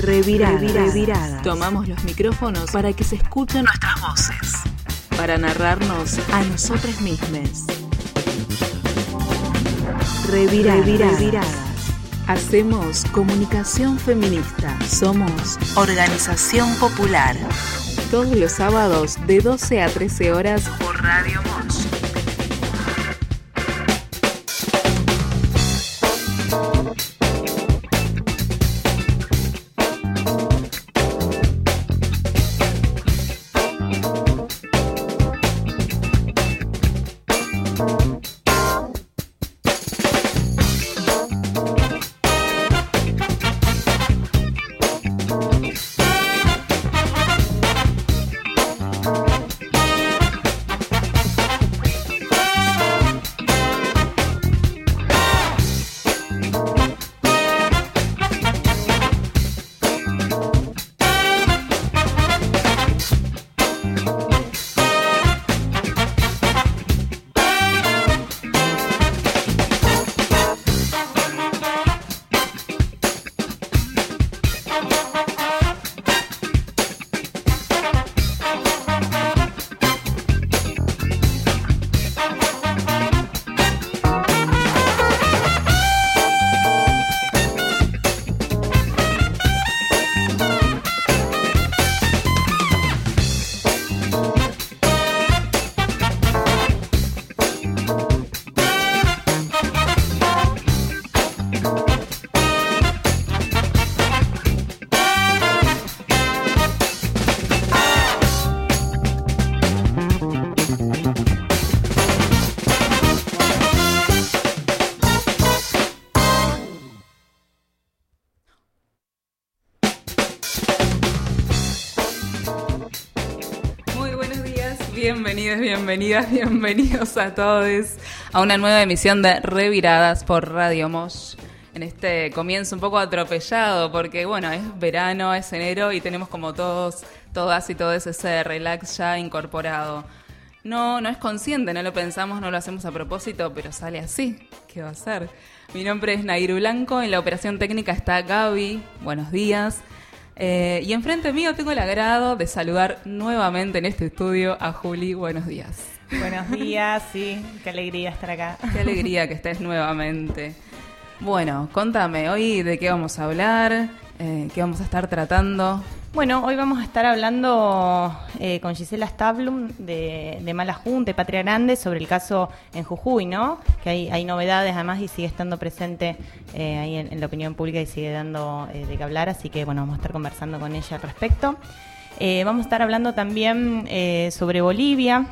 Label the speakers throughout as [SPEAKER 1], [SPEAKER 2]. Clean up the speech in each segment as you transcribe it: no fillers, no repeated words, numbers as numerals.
[SPEAKER 1] Reviradas. Tomamos los micrófonos para que se escuchen nuestras voces, para narrarnos a nosotras mismas. Reviradas. Hacemos comunicación feminista. Somos Organización Popular. Todos los sábados de 12 a 13 horas por Radio Mosh. Bienvenidos a todos a una nueva emisión de Reviradas por Radio Mosh. En este comienzo un poco atropellado porque, bueno, es verano, es enero y tenemos como todas y todos ese relax ya incorporado. No es consciente, no lo pensamos, no lo hacemos a propósito, pero sale así. ¿Qué va a ser? Mi nombre es Nairu Blanco, en la operación técnica está Gaby. Buenos días. Y enfrente mío tengo el agrado de saludar nuevamente en este estudio a Juli. Buenos días.
[SPEAKER 2] Buenos días, sí, qué alegría estar acá.
[SPEAKER 1] Qué alegría que estés nuevamente. Bueno, contame, hoy de qué vamos a hablar, qué vamos a estar tratando.
[SPEAKER 2] Bueno, hoy vamos a estar hablando con Gisela Stablum de Mala Junta y Patria Grande sobre el caso en Jujuy, ¿no? Que hay novedades además y sigue estando presente ahí en la opinión pública y sigue dando de qué hablar, así que bueno, vamos a estar conversando con ella al respecto. Vamos a estar hablando también sobre Bolivia,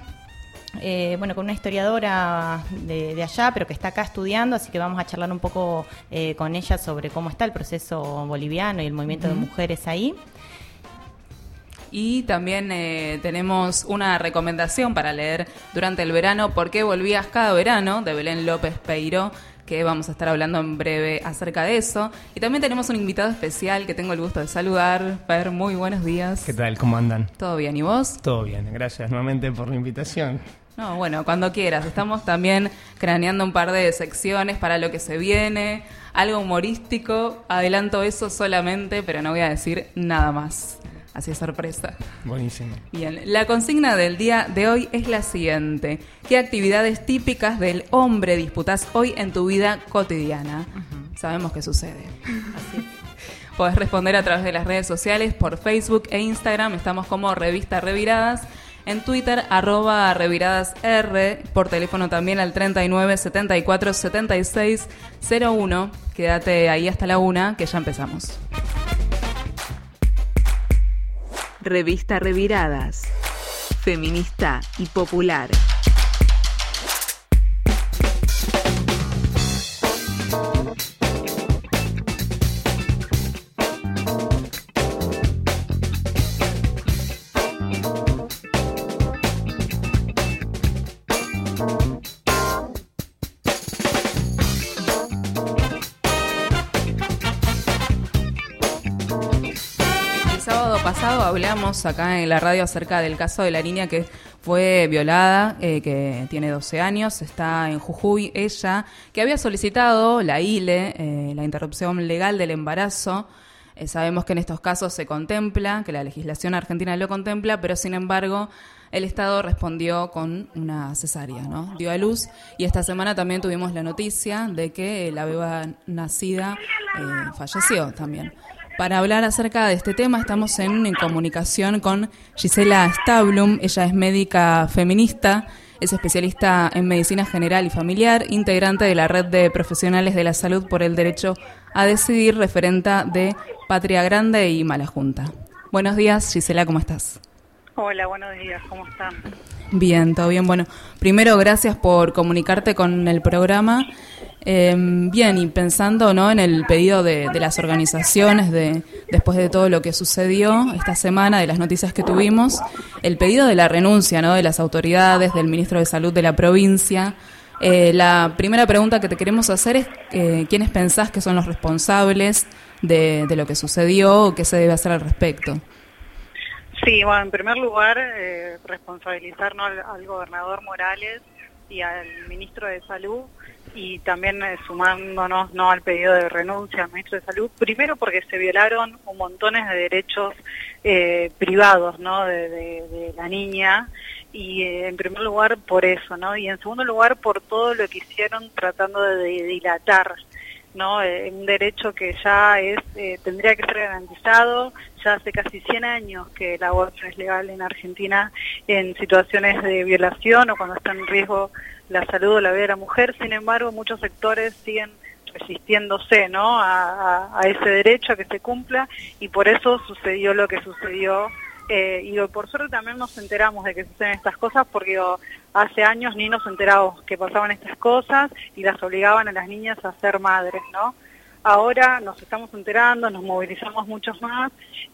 [SPEAKER 2] con una historiadora de allá, pero que está acá estudiando, así que vamos a charlar un poco con ella sobre cómo está el proceso boliviano y el movimiento de mujeres ahí.
[SPEAKER 1] Y también tenemos una recomendación para leer durante el verano, ¿Por qué volvías cada verano?, de Belén López Peiró, que vamos a estar hablando en breve acerca de eso. Y también tenemos un invitado especial que tengo el gusto de saludar. Per, muy buenos días.
[SPEAKER 3] ¿Qué tal? ¿Cómo andan?
[SPEAKER 1] ¿Todo bien? ¿Y vos?
[SPEAKER 3] Todo bien, gracias nuevamente por la invitación.
[SPEAKER 1] No, bueno, cuando quieras. Estamos también craneando un par de secciones para lo que se viene, algo humorístico. Adelanto eso solamente, pero no voy a decir nada más. Así es, sorpresa.
[SPEAKER 3] Buenísimo.
[SPEAKER 1] Bien, la consigna del día de hoy es la siguiente. ¿Qué actividades típicas del hombre disputás hoy en tu vida cotidiana? Sabemos qué sucede. Así. Podés responder a través de las redes sociales, por Facebook e Instagram. Estamos como Revista Reviradas. En Twitter, @reviradasr. Por teléfono también al 39 74 76 01. Quédate ahí hasta la 1, que ya empezamos. Revista Reviradas, feminista y popular. Hablamos acá en la radio acerca del caso de la niña que fue violada, que tiene 12 años, está en Jujuy, ella, que había solicitado la ILE, la interrupción legal del embarazo, Sabemos que en estos casos se contempla, que la legislación argentina lo contempla, pero sin embargo el Estado respondió con una cesárea, ¿no? Dio a luz, y esta semana también tuvimos la noticia de que la beba nacida falleció también. Para hablar acerca de este tema estamos en comunicación con Gisela Stablum. Ella es médica feminista, es especialista en medicina general y familiar, integrante de la Red de Profesionales de la Salud por el Derecho a Decidir, referenta de Patria Grande y Mala Junta. Buenos días, Gisela, ¿cómo estás?
[SPEAKER 4] Hola, buenos días, ¿cómo están?
[SPEAKER 1] Bien, todo bien. Bueno, primero gracias por comunicarte con el programa. Bien, y pensando, ¿no?, en el pedido de las organizaciones después de todo lo que sucedió esta semana, de las noticias que tuvimos, el pedido de la renuncia, ¿no?, de las autoridades, del ministro de Salud de la provincia. La primera pregunta que te queremos hacer es ¿quiénes pensás que son los responsables de lo que sucedió o qué se debe hacer al respecto?
[SPEAKER 4] Sí, bueno, en primer lugar, responsabilizarnos al gobernador Morales y al ministro de Salud, y también sumándonos no al pedido de renuncia al ministro de Salud, primero porque se violaron un montón de derechos privados, ¿no?, de la niña, y en primer lugar por eso, ¿no?, y en segundo lugar por todo lo que hicieron tratando de dilatar, ¿no?, un derecho que ya tendría que ser garantizado. Ya hace casi 100 años que el aborto es legal en Argentina en situaciones de violación o cuando está en riesgo la salud o la vida de la mujer. Sin embargo, muchos sectores siguen resistiéndose, ¿no?, a ese derecho a que se cumpla, y por eso sucedió lo que sucedió. Y por suerte también nos enteramos de que suceden estas cosas, porque hace años ni nos enterábamos que pasaban estas cosas y las obligaban a las niñas a ser madres, ¿no? Ahora nos estamos enterando, nos movilizamos muchos más,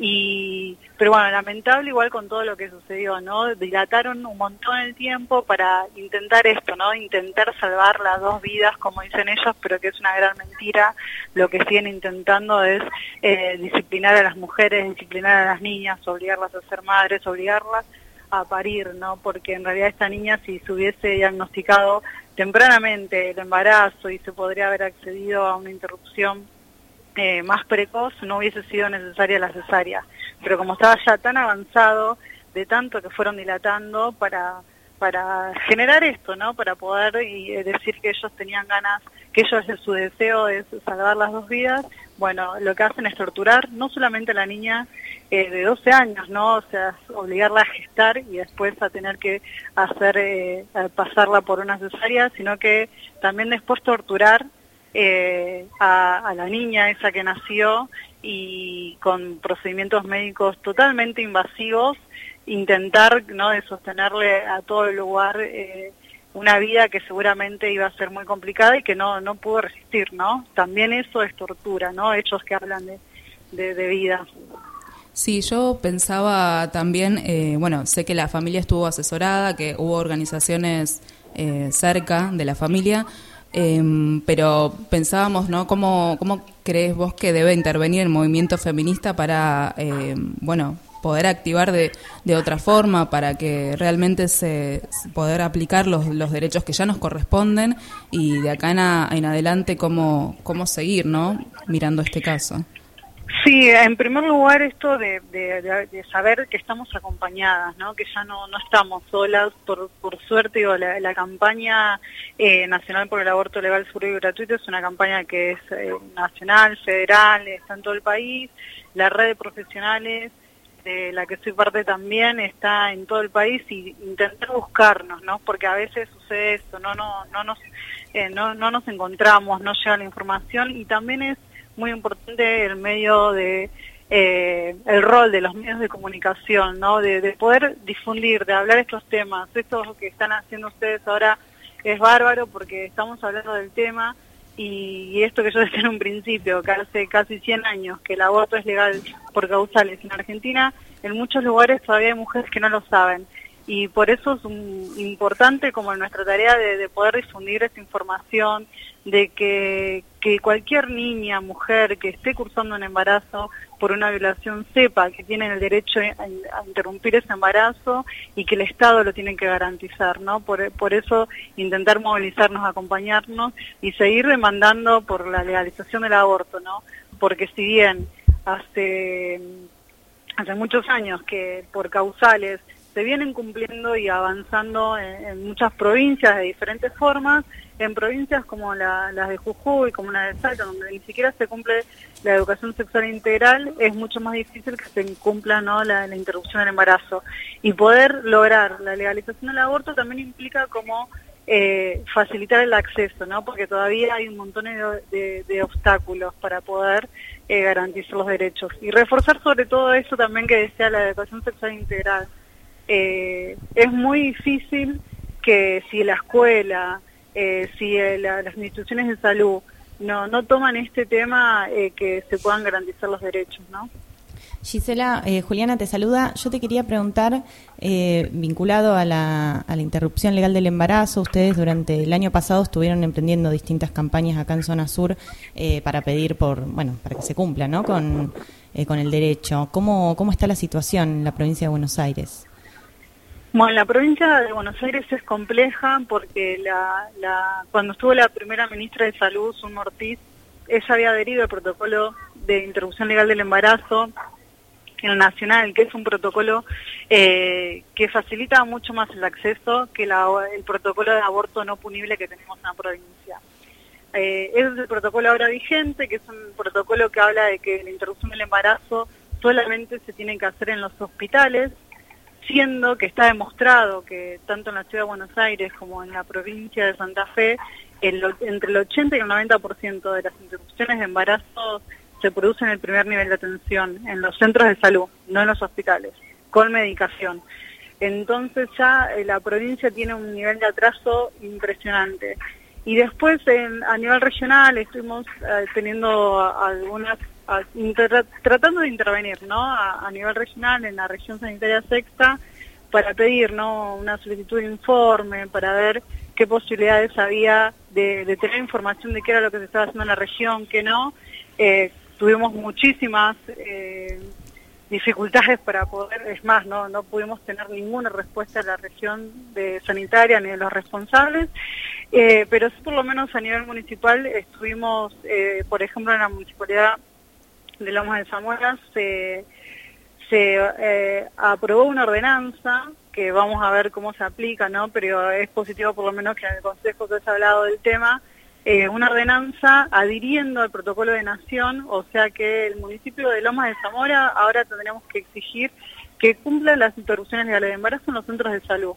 [SPEAKER 4] pero bueno, lamentable igual con todo lo que sucedió, ¿no? Dilataron un montón el tiempo para intentar esto, ¿no? Intentar salvar las dos vidas, como dicen ellos, pero que es una gran mentira. Lo que siguen intentando es disciplinar a las mujeres, disciplinar a las niñas, obligarlas a ser madres, obligarlas a parir, ¿no? Porque en realidad esta niña, si se hubiese diagnosticado tempranamente el embarazo y se podría haber accedido a una interrupción más precoz, no hubiese sido necesaria la cesárea. Pero como estaba ya tan avanzado, de tanto que fueron dilatando para generar esto, ¿no?, para poder decir que ellos tenían ganas, que su deseo es salvar las dos vidas, bueno, lo que hacen es torturar no solamente a la niña de 12 años, ¿no?, o sea, obligarla a gestar y después a tener que pasarla por una cesárea, sino que también después torturar a la niña esa que nació, y con procedimientos médicos totalmente invasivos, intentar, ¿no?, de sostenerle a todo el lugar una vida que seguramente iba a ser muy complicada y que no pudo resistir, ¿no? También eso es tortura, ¿no? Hechos que hablan de vida.
[SPEAKER 1] Sí, yo pensaba también, bueno, sé que la familia estuvo asesorada, que hubo organizaciones cerca de la familia, pero pensábamos, ¿no?, ¿cómo crees vos que debe intervenir el movimiento feminista para, bueno, poder activar de otra forma, para que realmente poder aplicar los derechos que ya nos corresponden, y de acá en adelante cómo seguir, ¿no?, mirando este caso?
[SPEAKER 4] Sí, en primer lugar esto de saber que estamos acompañadas, ¿no?, que ya no estamos solas. Por suerte, digo, la campaña nacional por el aborto legal, seguro y gratuito es una campaña que es nacional, federal, está en todo el país. La red de profesionales de la que soy parte también está en todo el país, y intentar buscarnos, ¿no?, porque a veces sucede esto, no nos encontramos, no llega la información, y también es muy importante el medio el rol de los medios de comunicación, ¿no?, de poder difundir, de hablar estos temas. Esto que están haciendo ustedes ahora es bárbaro, porque estamos hablando del tema, y esto que yo decía en un principio, que hace casi 100 años que el aborto es legal por causales en Argentina, en muchos lugares todavía hay mujeres que no lo saben, y por eso es importante, como en nuestra tarea de poder difundir esta información, de que cualquier niña, mujer que esté cursando un embarazo por una violación sepa que tiene el derecho a interrumpir ese embarazo, y que el Estado lo tiene que garantizar, ¿no? Por eso intentar movilizarnos, acompañarnos y seguir demandando por la legalización del aborto, ¿no? Porque si bien hace muchos años que por causales se vienen cumpliendo y avanzando en muchas provincias de diferentes formas, en provincias como las de Jujuy, como la de Salta, donde ni siquiera se cumple la educación sexual integral, es mucho más difícil que se cumpla, ¿no?, la interrupción del embarazo. Y poder lograr la legalización del aborto también implica como facilitar el acceso, ¿no?, porque todavía hay un montón de obstáculos para poder garantizar los derechos. Y reforzar sobre todo eso también que decía la educación sexual integral. Es muy difícil que si la escuela, si las instituciones de salud no toman este tema, que se puedan garantizar los derechos, ¿no?
[SPEAKER 2] Gisela, Juliana te saluda. Yo te quería preguntar, vinculado a la interrupción legal del embarazo, ustedes durante el año pasado estuvieron emprendiendo distintas campañas acá en Zona Sur para pedir para que se cumpla, ¿no?, con el derecho. ¿Cómo está la situación en la provincia de Buenos Aires?
[SPEAKER 4] Bueno, la provincia de Buenos Aires es compleja porque cuando estuvo la primera ministra de Salud, Zulma Ortiz, ella había adherido al protocolo de interrupción legal del embarazo en el nacional, que es un protocolo que facilita mucho más el acceso que el protocolo de aborto no punible que tenemos en la provincia. Ese es el protocolo ahora vigente, que es un protocolo que habla de que la interrupción del embarazo solamente se tiene que hacer en los hospitales, siendo que está demostrado que tanto en la ciudad de Buenos Aires como en la provincia de Santa Fe, entre el 80 y el 90% de las interrupciones de embarazo se producen en el primer nivel de atención, en los centros de salud, no en los hospitales, con medicación. Entonces ya la provincia tiene un nivel de atraso impresionante. Y después a nivel regional estuvimos teniendo tratando de intervenir, ¿no?, a nivel regional en la región sanitaria sexta para pedir, ¿no?, una solicitud de informe para ver qué posibilidades había de tener información de qué era lo que se estaba haciendo en la región, qué no. Tuvimos muchísimas dificultades para poder, es más, no pudimos tener ninguna respuesta de la región sanitaria ni de los responsables, pero sí por lo menos a nivel municipal estuvimos, por ejemplo, en la municipalidad de Lomas de Zamora se aprobó una ordenanza que vamos a ver cómo se aplica, ¿no?, pero es positivo por lo menos que en el Consejo se haya hablado del tema, una ordenanza adhiriendo al protocolo de Nación, o sea que el municipio de Lomas de Zamora ahora tendríamos que exigir que cumplan las interrupciones legales de embarazo en los centros de salud.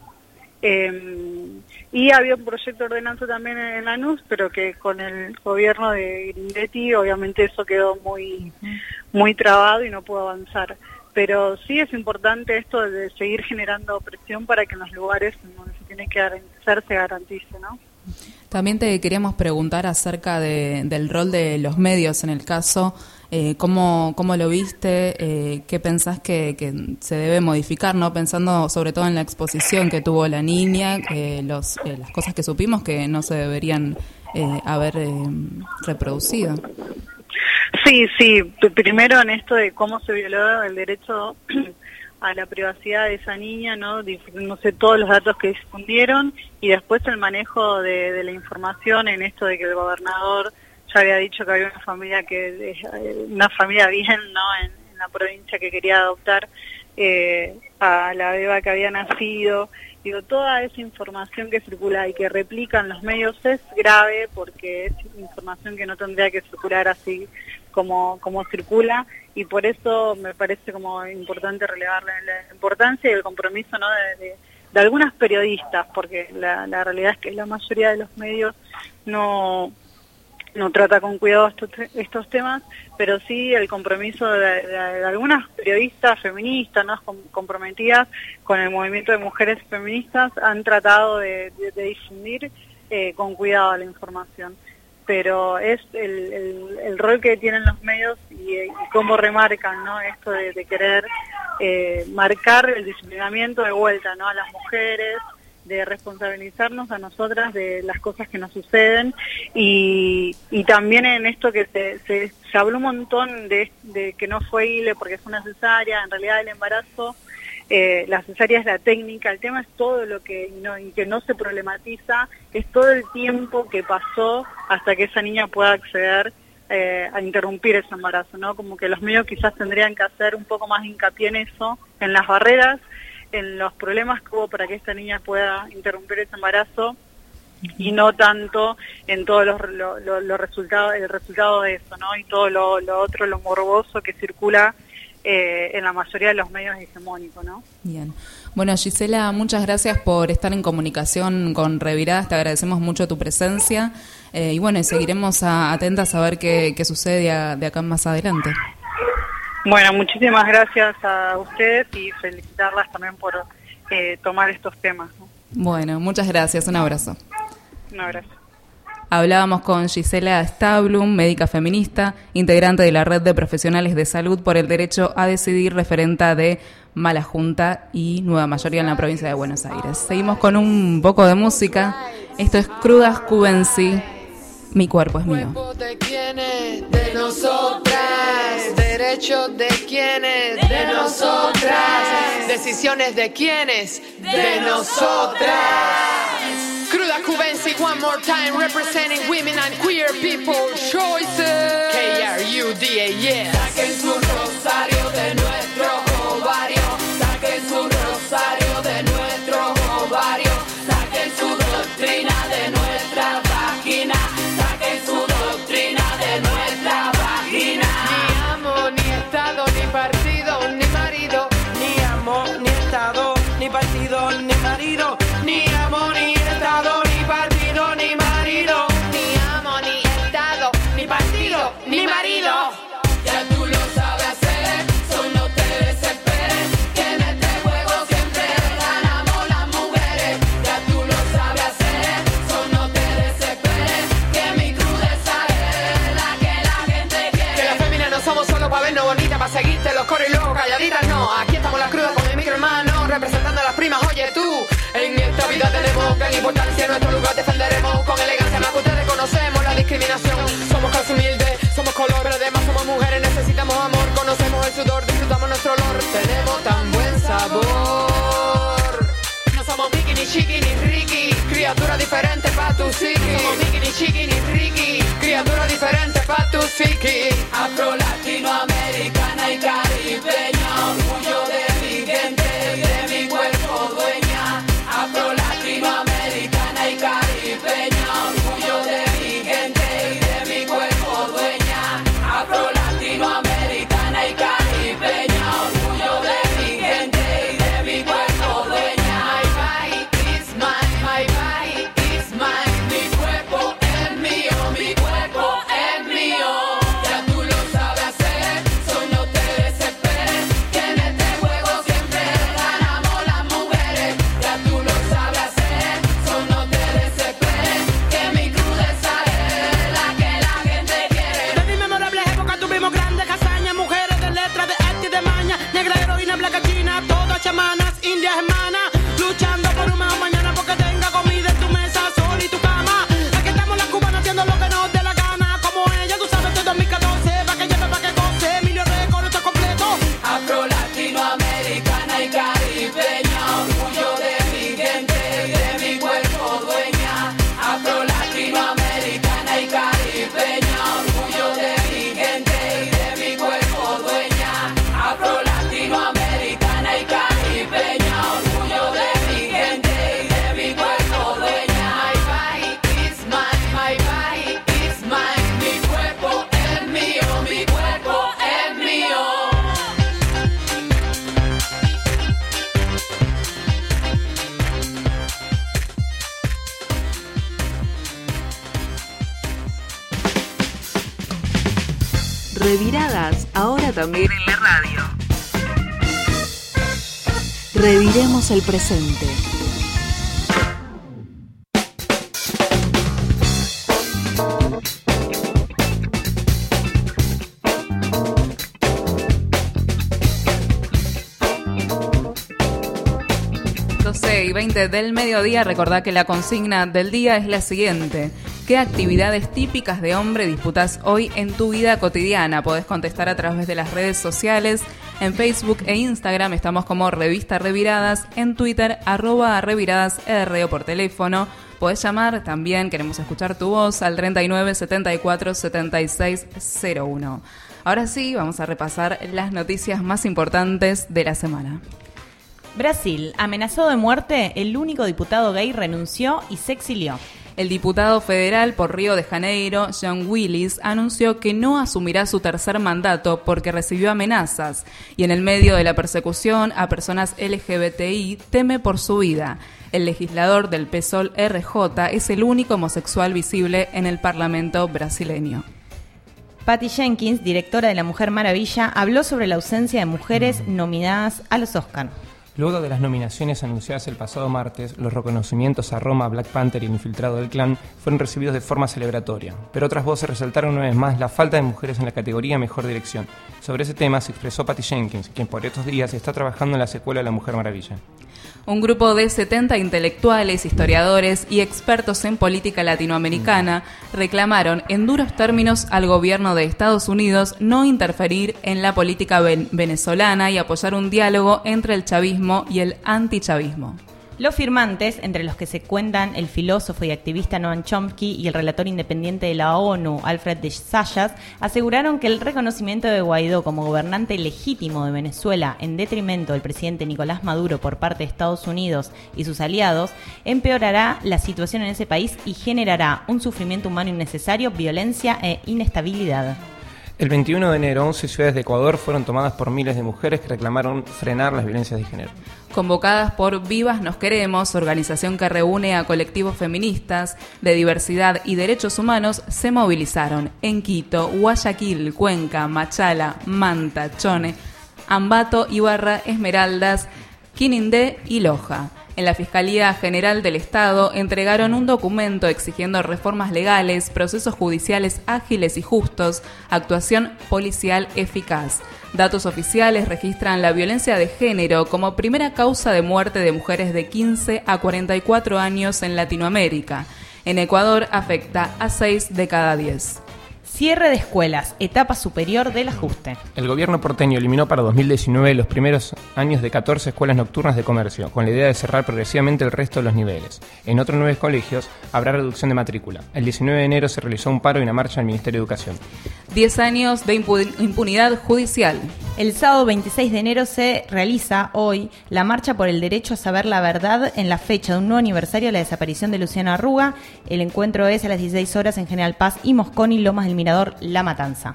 [SPEAKER 4] Y había un proyecto de ordenanza también en Lanús, pero que con el gobierno de Grindetti obviamente eso quedó muy trabado y no pudo avanzar. Pero sí es importante esto de seguir generando presión para que en los lugares donde se tiene que garantizar se garantice, ¿no?
[SPEAKER 1] También te queríamos preguntar acerca del rol de los medios en el caso. ¿Cómo lo viste? ¿Qué pensás que se debe modificar, ¿no? Pensando sobre todo en la exposición que tuvo la niña, las cosas que supimos que no se deberían haber reproducido.
[SPEAKER 4] Sí, primero en esto de cómo se violó el derecho a la privacidad de esa niña, no sé todos los datos que difundieron, y después el manejo de la información en esto de que el gobernador ya había dicho que había una familia bien, ¿no?, en la provincia que quería adoptar a la beba que había nacido. Digo, toda esa información que circula y que replican los medios es grave porque es información que no tendría que circular así como circula, y por eso me parece como importante relevar la importancia y el compromiso, ¿no?, de algunas periodistas, porque la realidad es que la mayoría de los medios no trata con cuidado estos temas, pero sí el compromiso de algunas periodistas feministas, ¿no?, comprometidas con el movimiento de mujeres feministas, han tratado de difundir con cuidado la información. Pero es el rol que tienen los medios y cómo remarcan, ¿no?, esto de querer marcar el disciplinamiento de vuelta, ¿no?, a las mujeres, de responsabilizarnos a nosotras de las cosas que nos suceden, y también en esto que se habló un montón de que no fue ILE porque fue una cesárea. En realidad el embarazo, la cesárea es la técnica, el tema es todo lo que no se problematiza, es todo el tiempo que pasó hasta que esa niña pueda acceder a interrumpir ese embarazo, ¿no? Como que los medios quizás tendrían que hacer un poco más hincapié en eso, en las barreras, en los problemas que hubo para que esta niña pueda interrumpir ese embarazo y no tanto en todos los resultados, el resultado de eso, ¿no? Y todo lo otro, lo morboso que circula en la mayoría de los medios hegemónicos, ¿no?
[SPEAKER 1] Bien. Bueno, Gisela, muchas gracias por estar en comunicación con Reviradas, te agradecemos mucho tu presencia y bueno, seguiremos atentas a ver qué sucede de acá más adelante.
[SPEAKER 4] Bueno, muchísimas gracias a ustedes y felicitarlas también por tomar estos temas, ¿no?
[SPEAKER 1] Bueno, muchas gracias, un abrazo.
[SPEAKER 4] Un abrazo.
[SPEAKER 1] Hablábamos con Gisela Stablum, médica feminista, integrante de la Red de Profesionales de Salud por el Derecho a Decidir, referenta de Mala Junta y Nueva Mayoría en la provincia de Buenos Aires. Seguimos con un poco de música. Esto es Crudas Cubensi, Mi cuerpo es mío.
[SPEAKER 5] ¿De quiénes? De nosotras. Derechos de quiénes? De nosotras. Decisiones de quiénes? De nosotras. Cruda Cubensi, one more time, representing women and queer people choices. KRUDA, yeah. Saquen su rosario de nuestro ovario. Saquen su rosario de nuestro ovario. Saquen su doctrina de nuestra vagina. Saquen su doctrina de nuestra vagina. Ni amo, ni estado, ni partido, ni marido.
[SPEAKER 6] Ni amo, ni estado, ni partido, ni marido.
[SPEAKER 5] Ni amo, ni estado, ni partido, ni marido. Ni amo, ni estado, ni partido, ni marido. Ya tú lo sabes hacer, so no te desesperes. Que en este juego siempre ganamos las mujeres. Ya tú lo sabes hacer, so no te desesperes. Que mi crudeza es la que la gente quiere. Que las féminas no somos solo para vernos bonitas, para seguirte los coros y luego calladitas, no. Aquí estamos las crudas con el micro hermano, representando a las primas, oye tú. En esta vida tenemos gran importancia, en nuestro lugar defenderemos con elegancia, más que ustedes conocemos la discriminación. Somos casi humildes, somos color, pero además somos mujeres, necesitamos amor, conocemos el sudor, disfrutamos nuestro olor, tenemos tan buen sabor. No somos Mickey, ni Chiqui, ni Ricky, criatura diferente pa' tu psiqui. No somos Mickey, ni Chiqui, ni Ricky, criatura diferente pa' tu psiqui. Afro, latinoamericana y caribeña, orgullo de mi gente y de mi cuerpo dueña. Afro, latinoamericana y caribeña, orgullo de mi gente y de mi cuerpo dueña. Afro, latinoamericana y caribeña, orgullo de mi gente y de mi cuerpo dueña. My body is mine, my body is mine. Mi cuerpo es mío, mi cuerpo es mío. Ya tú lo sabes hacer, so no te desesperes. Que en este juego siempre ganamos las mujeres. Ya tú lo sabes hacer, so no te desesperes. Que mi crudeza es la que la gente quiere.
[SPEAKER 6] De mi memorable época tuvimos grandes hazañas, mujeres de letra, de arte y de maña, negra heroína, blanca china, todas chamanas, indias hermanas, luchando por un mejor mañana porque tenga comida en tu mesa, sol y tu cama. Aquí estamos las cubanas haciendo lo que nos dé la gana, como ella, tú sabes, esto es 2014, pa' que lleve, pa' que goce, Emilio Récord, esto es completo.
[SPEAKER 5] Afro, latinoamericana y caribeña, orgullo de mi gente y de mi cuerpo dueña. Afro, latinoamericana y caribeña, orgullo de mi gente y de mi cuerpo dueña. Afro, latinoamericana y caribeña, orgullo de mi gente y de mi cuerpo dueña. My body is mine, my body is mine. Mi cuerpo es mío, mi cuerpo es mío.
[SPEAKER 7] Reviradas, ahora también en la radio. Reviremos el presente.
[SPEAKER 1] Y 20 del mediodía, recordá que la consigna del día es la siguiente. ¿Qué actividades típicas de hombre disfrutás hoy en tu vida cotidiana? Podés contestar a través de las redes sociales. En Facebook e Instagram estamos como Revista Reviradas. En Twitter, @Reviradas R o por teléfono Podés llamar también, queremos escuchar tu voz, al 39 74 76 01. Ahora sí, vamos a repasar las noticias más importantes de la semana.
[SPEAKER 2] Brasil, amenazado de muerte, el único diputado gay renunció y se exilió.
[SPEAKER 1] El diputado federal por Río de Janeiro, John Willis, anunció que no asumirá su tercer mandato porque recibió amenazas y en el medio de la persecución a personas LGBTI teme por su vida. El legislador del PSOL RJ es el único homosexual visible en el Parlamento brasileño.
[SPEAKER 2] Patty Jenkins, directora de La Mujer Maravilla, habló sobre la ausencia de mujeres nominadas a los Oscar.
[SPEAKER 3] Luego de las nominaciones anunciadas el pasado martes, los reconocimientos a Roma, Black Panther y el infiltrado del clan fueron recibidos de forma celebratoria. Pero otras voces resaltaron una vez más la falta de mujeres en la categoría Mejor Dirección. Sobre ese tema se expresó Patty Jenkins, quien por estos días está trabajando en la secuela de La Mujer Maravilla.
[SPEAKER 1] Un grupo de 70 intelectuales, historiadores y expertos en política latinoamericana reclamaron en duros términos al gobierno de Estados Unidos no interferir en la política venezolana y apoyar un diálogo entre el chavismo y el antichavismo.
[SPEAKER 2] Los firmantes, entre los que se cuentan el filósofo y activista Noam Chomsky y el relator independiente de la ONU, Alfred de Zayas, aseguraron que el reconocimiento de Guaidó como gobernante legítimo de Venezuela en detrimento del presidente Nicolás Maduro por parte de Estados Unidos y sus aliados empeorará la situación en ese país y generará un sufrimiento humano innecesario, violencia e inestabilidad.
[SPEAKER 3] El 21 de enero, 11 ciudades de Ecuador fueron tomadas por miles de mujeres que reclamaron frenar las violencias de género.
[SPEAKER 1] Convocadas por Vivas Nos Queremos, organización que reúne a colectivos feministas de diversidad y derechos humanos, se movilizaron en Quito, Guayaquil, Cuenca, Machala, Manta, Chone, Ambato, Ibarra, Esmeraldas, Quinindé y Loja. En la Fiscalía General del Estado entregaron un documento exigiendo reformas legales, procesos judiciales ágiles y justos, actuación policial eficaz. Datos oficiales registran la violencia de género como primera causa de muerte de mujeres de 15 a 44 años en Latinoamérica. En Ecuador afecta a 6 de cada 10.
[SPEAKER 2] Cierre de escuelas, etapa superior del ajuste.
[SPEAKER 3] El gobierno porteño eliminó para 2019 los primeros años de 14 escuelas nocturnas de comercio, con la idea de cerrar progresivamente el resto de los niveles. En otros 9 colegios habrá reducción de matrícula. El 19 de enero se realizó un paro y una marcha al Ministerio de Educación.
[SPEAKER 1] 10 años de impunidad judicial.
[SPEAKER 2] El sábado 26 de enero se realiza hoy la marcha por el derecho a saber la verdad en la fecha de un nuevo aniversario de la desaparición de Luciano Arruga. El encuentro es a las 16 horas en General Paz y Mosconi, Lomas del Mirador, La Matanza.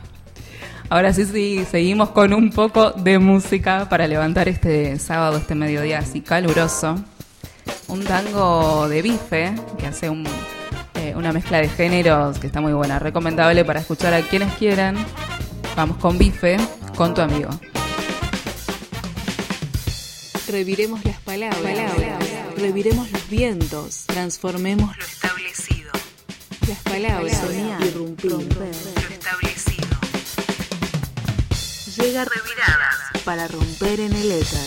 [SPEAKER 1] Ahora sí, seguimos con un poco de música para levantar este sábado, este mediodía así caluroso. Un tango de Bife, que hace una mezcla de géneros que está muy buena. Recomendable para escuchar a quienes quieran. Vamos con Bife, con tu amigo.
[SPEAKER 7] Reviremos las palabras, reviremos los vientos, transformemos lo establecido. Las palabras, soñar, irrumpir, romper lo establecido. Llega Reviradas para romper en el éter.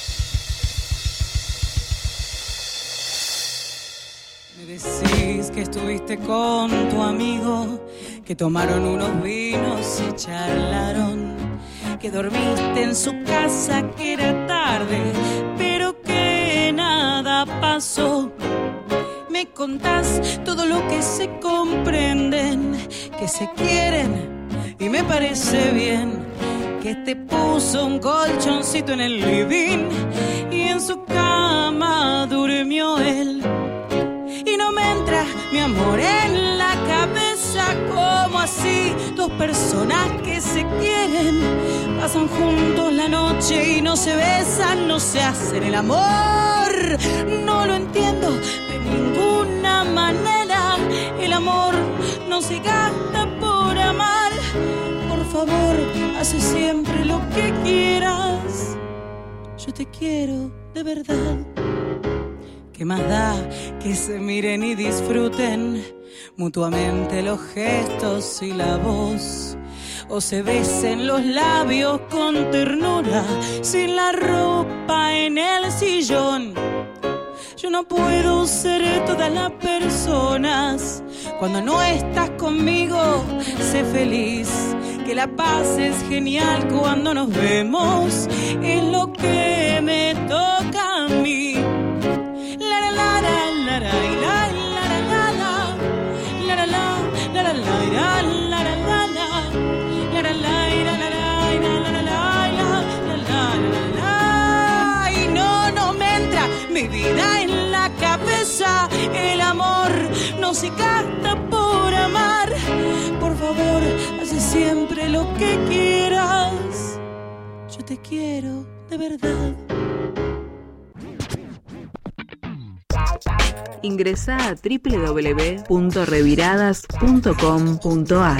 [SPEAKER 6] Me decís que estuviste con tu amigo, que tomaron unos vinos y charlaron, que dormiste en su casa, que era tarde, pero que nada pasó. Me contás todo lo que se comprenden, que se quieren y me parece bien, que te puso un colchoncito en el living y en su cama durmió él. Y no me entra mi amor en la cabeza, como así dos personas que se quieren pasan juntos la noche y no se besan, no se hacen el amor. No lo entiendo de ninguna manera, el amor no se gasta por amar. Por favor, hace siempre lo que quieras, yo te quiero de verdad. ¿Qué más da que se miren y disfruten mutuamente los gestos y la voz? O se besen los labios con ternura sin la ropa en el sillón. Yo no puedo ser todas las personas. Cuando no estás conmigo, sé feliz. Que la paz es genial cuando nos vemos. Es lo que me toca a mí. La la la la la la la la. te quiero de verdad.
[SPEAKER 7] Ingresá a www.reviradas.com.ar.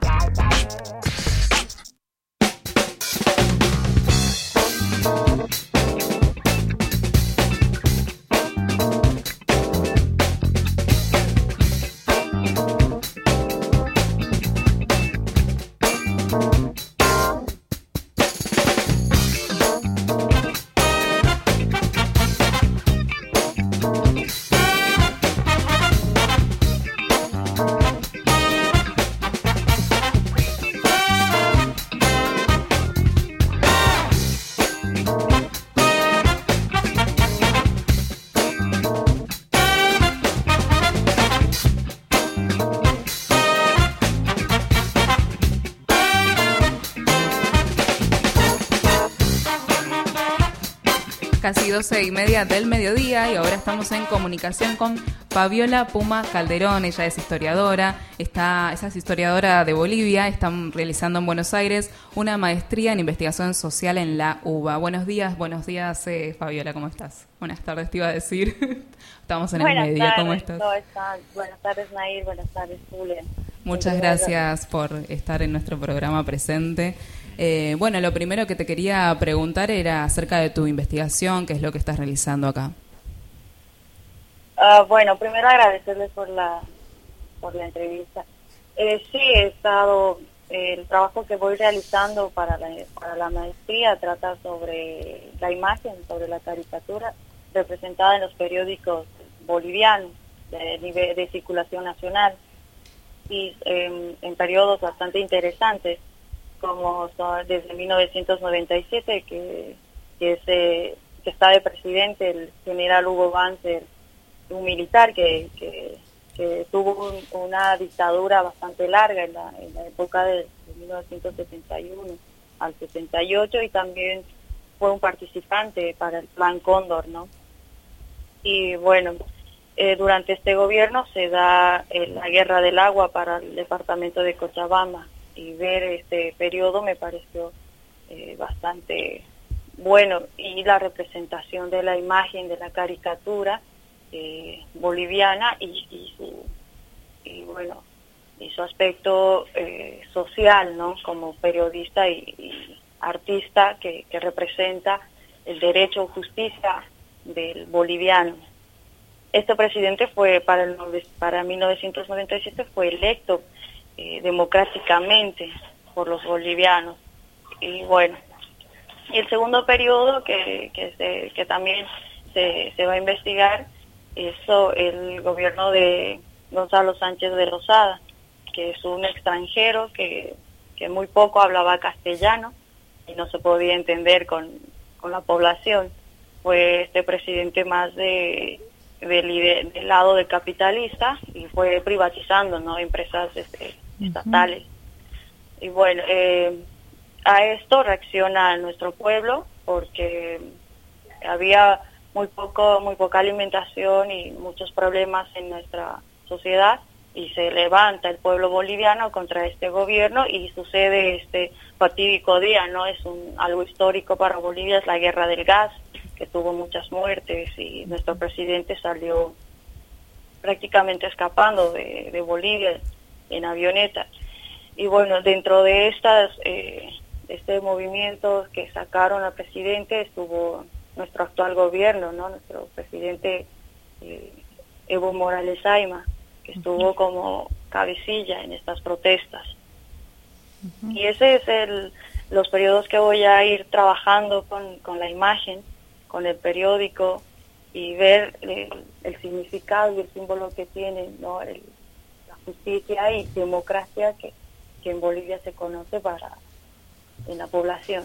[SPEAKER 1] Casi 12:30 del mediodía y ahora estamos en comunicación con Fabiola Puma Calderón. Ella es historiadora, ella es historiadora de Bolivia, están realizando en Buenos Aires una maestría en investigación social en la UBA. Buenos días, Fabiola, ¿cómo estás? Buenas tardes, te iba a decir. Estamos en el medio, ¿cómo estás?
[SPEAKER 8] ¿Cómo están? Buenas tardes, Nair, buenas tardes, Julia.
[SPEAKER 1] Muchas gracias por estar en nuestro programa presente. Bueno, lo primero que te quería preguntar era acerca de tu investigación, qué es lo que estás realizando acá.
[SPEAKER 8] Bueno, primero agradecerles por la entrevista. Sí, he estado, el trabajo que voy realizando para la maestría trata sobre la imagen, sobre la caricatura representada en los periódicos bolivianos de circulación nacional y en periodos bastante interesantes, como son desde 1997 que está de presidente el general Hugo Banzer, un militar que tuvo una dictadura bastante larga en la época de 1971 al 78 y también fue un participante para el Plan Cóndor, ¿no? Y bueno, durante este gobierno se da la guerra del agua para el departamento de Cochabamba. Y ver este periodo me pareció bastante bueno, y la representación de la imagen de la caricatura boliviana y su aspecto social, ¿no? Como periodista y artista que representa el derecho o justicia del boliviano. Este presidente fue para 1997 fue electo democráticamente por los bolivianos. Y bueno, y el segundo periodo que también se va a investigar es el gobierno de Gonzalo Sánchez de Lozada, que es un extranjero que muy poco hablaba castellano y no se podía entender con la población. Fue este presidente más del lado del capitalista y fue privatizando, ¿no?, empresas estatales. Y bueno, a esto reacciona nuestro pueblo porque había muy poca alimentación y muchos problemas en nuestra sociedad, y se levanta el pueblo boliviano contra este gobierno y sucede este fatídico día, ¿no? Es algo histórico para Bolivia, es la guerra del gas, que tuvo muchas muertes y nuestro presidente salió prácticamente escapando de Bolivia en avioneta. Y bueno, dentro de este movimiento que sacaron al presidente estuvo nuestro actual gobierno, ¿no? Nuestro presidente Evo Morales Ayma, que estuvo como cabecilla en estas protestas. Y ese es los periodos que voy a ir trabajando con la imagen, con el periódico, y ver el significado y el símbolo que tiene, ¿no? La justicia y democracia que en Bolivia se conoce en la población.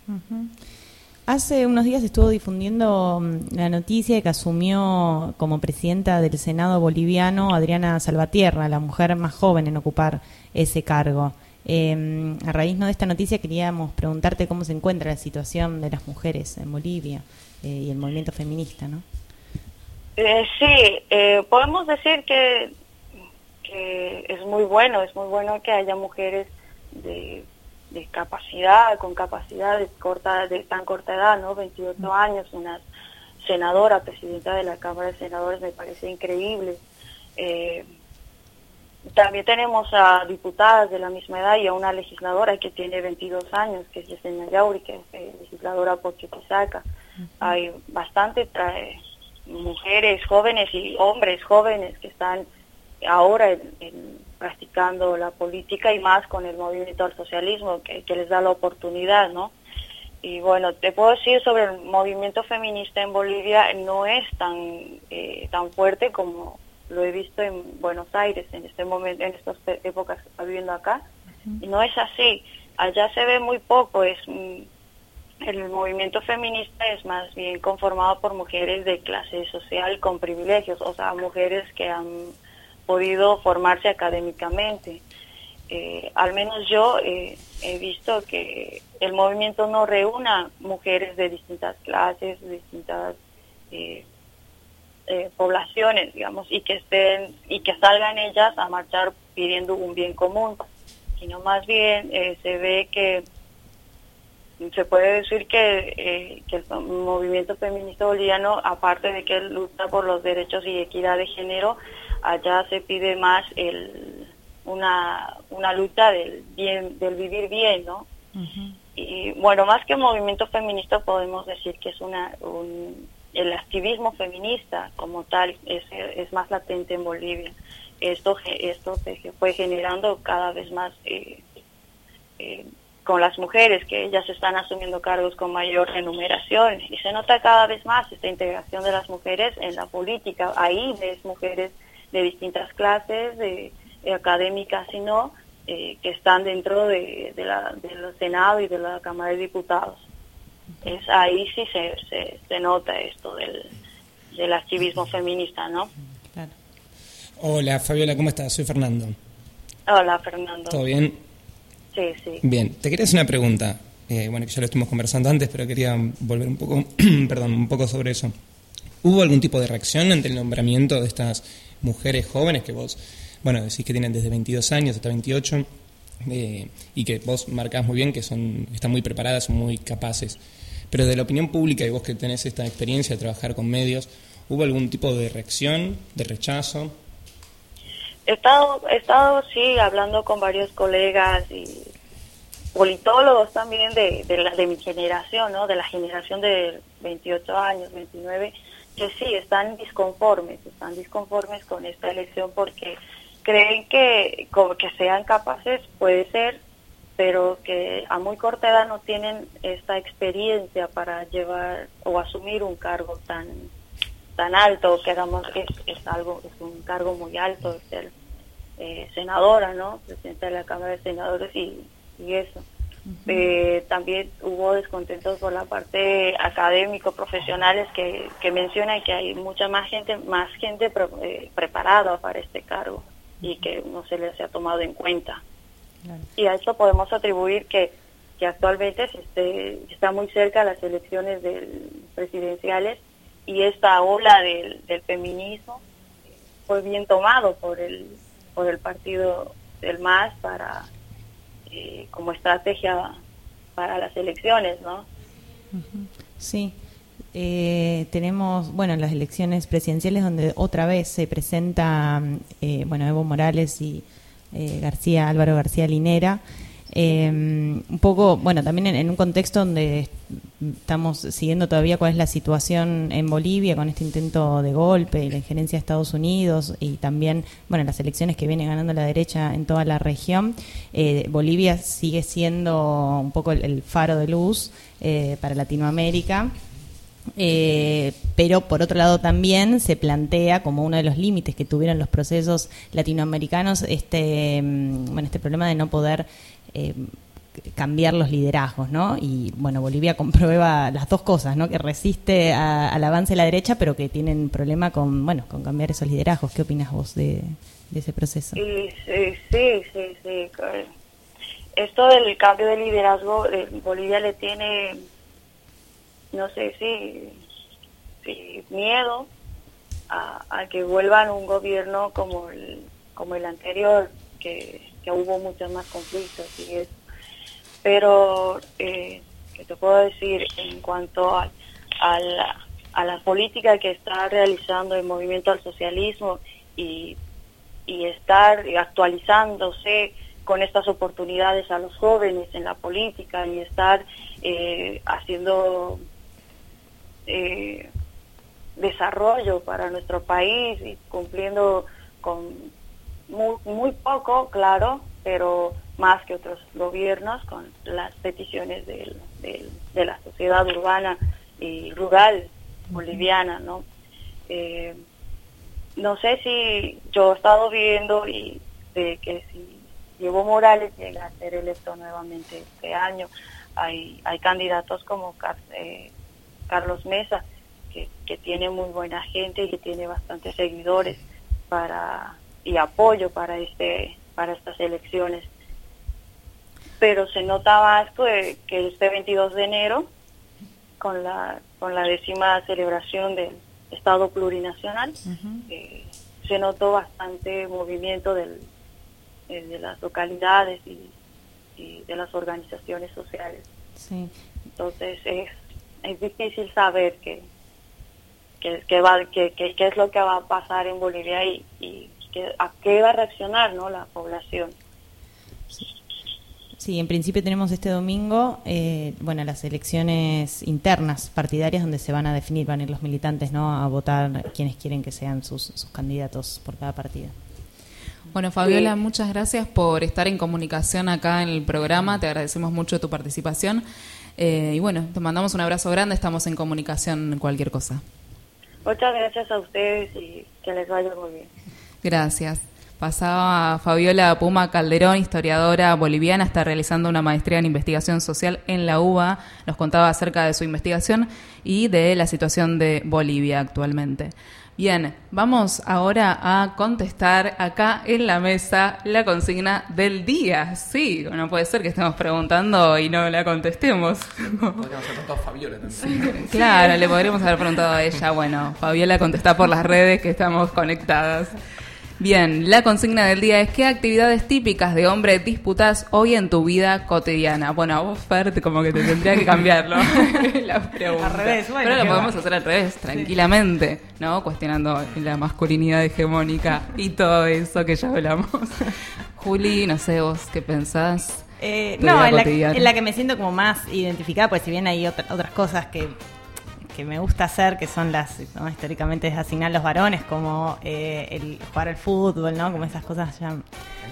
[SPEAKER 2] Hace unos días estuvo difundiendo la noticia de que asumió como presidenta del Senado boliviano Adriana Salvatierra, la mujer más joven en ocupar ese cargo. A raíz de esta noticia queríamos preguntarte cómo se encuentra la situación de las mujeres en Bolivia y el movimiento feminista, ¿no?
[SPEAKER 8] Sí, podemos decir que es muy bueno que haya mujeres capacidad, con capacidad de tan corta edad, ¿no? 28 años, una senadora, presidenta de la Cámara de Senadores, me parece increíble. También tenemos a diputadas de la misma edad y a una legisladora que tiene 22 años, que es Yesenia Yauri, que es legisladora por Chuquisaca. Hay bastante mujeres jóvenes y hombres jóvenes que están ahora practicando la política, y más con el movimiento al socialismo que les da la oportunidad, ¿no? Y bueno, te puedo decir sobre el movimiento feminista en Bolivia, no es tan fuerte como lo he visto en Buenos Aires en este momento, en estas épocas que está viviendo acá, y no es así. Allá se ve muy poco. El movimiento feminista es más bien conformado por mujeres de clase social con privilegios, o sea, mujeres que han podido formarse académicamente. Al menos yo he visto que el movimiento no reúna mujeres de distintas clases, de distintas poblaciones, digamos, y que salgan ellas a marchar pidiendo un bien común, sino más bien se ve que se puede decir que el movimiento feminista boliviano, aparte de que lucha por los derechos y equidad de género, allá se pide más una lucha del vivir bien, ¿no? Y bueno, más que movimiento feminista podemos decir que es el activismo feminista como tal es más latente en Bolivia. Esto se fue generando cada vez más con las mujeres, que ellas están asumiendo cargos con mayor remuneración, y se nota cada vez más esta integración de las mujeres en la política. Ahí ves mujeres de distintas clases, académicas y no, que están dentro del Senado y de la Cámara de Diputados. Ahí sí se nota esto del activismo feminista, ¿no?
[SPEAKER 3] Claro. Hola Fabiola, ¿cómo estás? Soy Fernando.
[SPEAKER 8] Hola Fernando.
[SPEAKER 3] ¿Todo bien?
[SPEAKER 8] Sí, sí.
[SPEAKER 3] Bien, te quería hacer una pregunta, bueno, que ya lo estuvimos conversando antes, pero quería volver un poco, un poco sobre eso. ¿Hubo algún tipo de reacción ante el nombramiento de estas mujeres jóvenes que vos, bueno, decís que tienen desde 22 años hasta 28, y que vos marcás muy bien que están muy preparadas, son muy capaces? Pero de la opinión pública, y vos que tenés esta experiencia de trabajar con medios, ¿hubo algún tipo de reacción, de rechazo?
[SPEAKER 8] He estado sí, hablando con varios colegas y politólogos también de mi generación, ¿no? De la generación de 28 años, 29, que sí, están disconformes con esta elección, porque creen que sean capaces, puede ser, pero que a muy corta edad no tienen esta experiencia para llevar o asumir un cargo tan alto, que es un cargo muy alto, es ser senadora, ¿no? Presidenta de la Cámara de Senadores y eso. También hubo descontentos por la parte académico, profesionales que mencionan que hay mucha más gente preparada para este cargo y que no se les ha tomado en cuenta. Claro. Y a esto podemos atribuir que actualmente está muy cerca las elecciones presidenciales, y esta ola del feminismo fue bien tomado por el partido del MAS como estrategia para las elecciones, ¿no?
[SPEAKER 2] Sí. Tenemos, las elecciones presidenciales donde otra vez se presenta, Evo Morales y Álvaro García Linera. Un poco, también en un contexto donde estamos siguiendo todavía cuál es la situación en Bolivia con este intento de golpe y la injerencia de Estados Unidos, y también, las elecciones que viene ganando la derecha en toda la región. Bolivia sigue siendo un poco el faro de luz para Latinoamérica. Pero por otro lado también se plantea como uno de los límites que tuvieron los procesos latinoamericanos este problema de no poder cambiar los liderazgos, ¿no? Y Bolivia comprueba las dos cosas, ¿no? Que resiste al avance de la derecha, pero que tienen problema con cambiar esos liderazgos. ¿Qué opinas vos de ese proceso?
[SPEAKER 8] Sí. Esto del cambio de liderazgo, Bolivia le tiene, no sé si miedo a que vuelvan un gobierno como el anterior, que hubo muchos más conflictos y eso. Pero, ¿qué te puedo decir en cuanto a la política que está realizando el Movimiento al Socialismo y estar actualizándose con estas oportunidades a los jóvenes en la política y estar haciendo desarrollo para nuestro país y cumpliendo con muy poco, claro, pero más que otros gobiernos con las peticiones de la sociedad urbana y rural boliviana, ¿no? No sé si yo he estado viendo y de que si Evo Morales llega a ser electo nuevamente este año, hay candidatos como Carlos Mesa, que tiene muy buena gente y que tiene bastantes seguidores y apoyo para estas elecciones. Pero se nota más que este 22 de enero, con la 10ª celebración del Estado Plurinacional, se notó bastante movimiento de las localidades y de las organizaciones sociales.
[SPEAKER 2] Sí.
[SPEAKER 8] Entonces es difícil saber qué es lo que va a pasar en Bolivia y a qué va a reaccionar, ¿no?, la población.
[SPEAKER 2] Sí, en principio tenemos este domingo, las elecciones internas partidarias donde se van a definir, van a ir los militantes, ¿no?, a votar quienes quieren que sean sus candidatos por cada partido.
[SPEAKER 1] Bueno, Fabiola, muchas gracias por estar en comunicación acá en el programa, te agradecemos mucho tu participación y bueno, te mandamos un abrazo grande, estamos en comunicación en cualquier cosa.
[SPEAKER 8] Muchas gracias a ustedes y que les vaya muy bien.
[SPEAKER 1] Gracias. Pasaba Fabiola Puma Calderón, historiadora boliviana, está realizando una maestría en investigación social en la UBA. Nos contaba acerca de su investigación y de la situación de Bolivia actualmente. Bien, vamos ahora a contestar acá en la mesa la consigna del día. Sí, no puede ser que estemos preguntando y no la contestemos.
[SPEAKER 3] Podríamos haber preguntado a Fabiola también.
[SPEAKER 1] Claro, le podríamos haber preguntado a ella. Bueno, Fabiola contesta por las redes que estamos conectadas. Bien, la consigna del día es: ¿qué actividades típicas de hombre disputas hoy en tu vida cotidiana? Bueno, a vos, Fer, como que te tendría que cambiarlo la pregunta.
[SPEAKER 2] Al revés, bueno,
[SPEAKER 1] pero lo podemos hacer al revés, tranquilamente, ¿no? Cuestionando la masculinidad hegemónica y todo eso que ya hablamos. Juli, no sé, vos, ¿qué pensás?
[SPEAKER 2] No, en la que me siento como más identificada, pues si bien hay otras cosas que me gusta hacer, que son las, ¿no?, históricamente asignar los varones, como el jugar al fútbol, ¿no?, como esas cosas ya,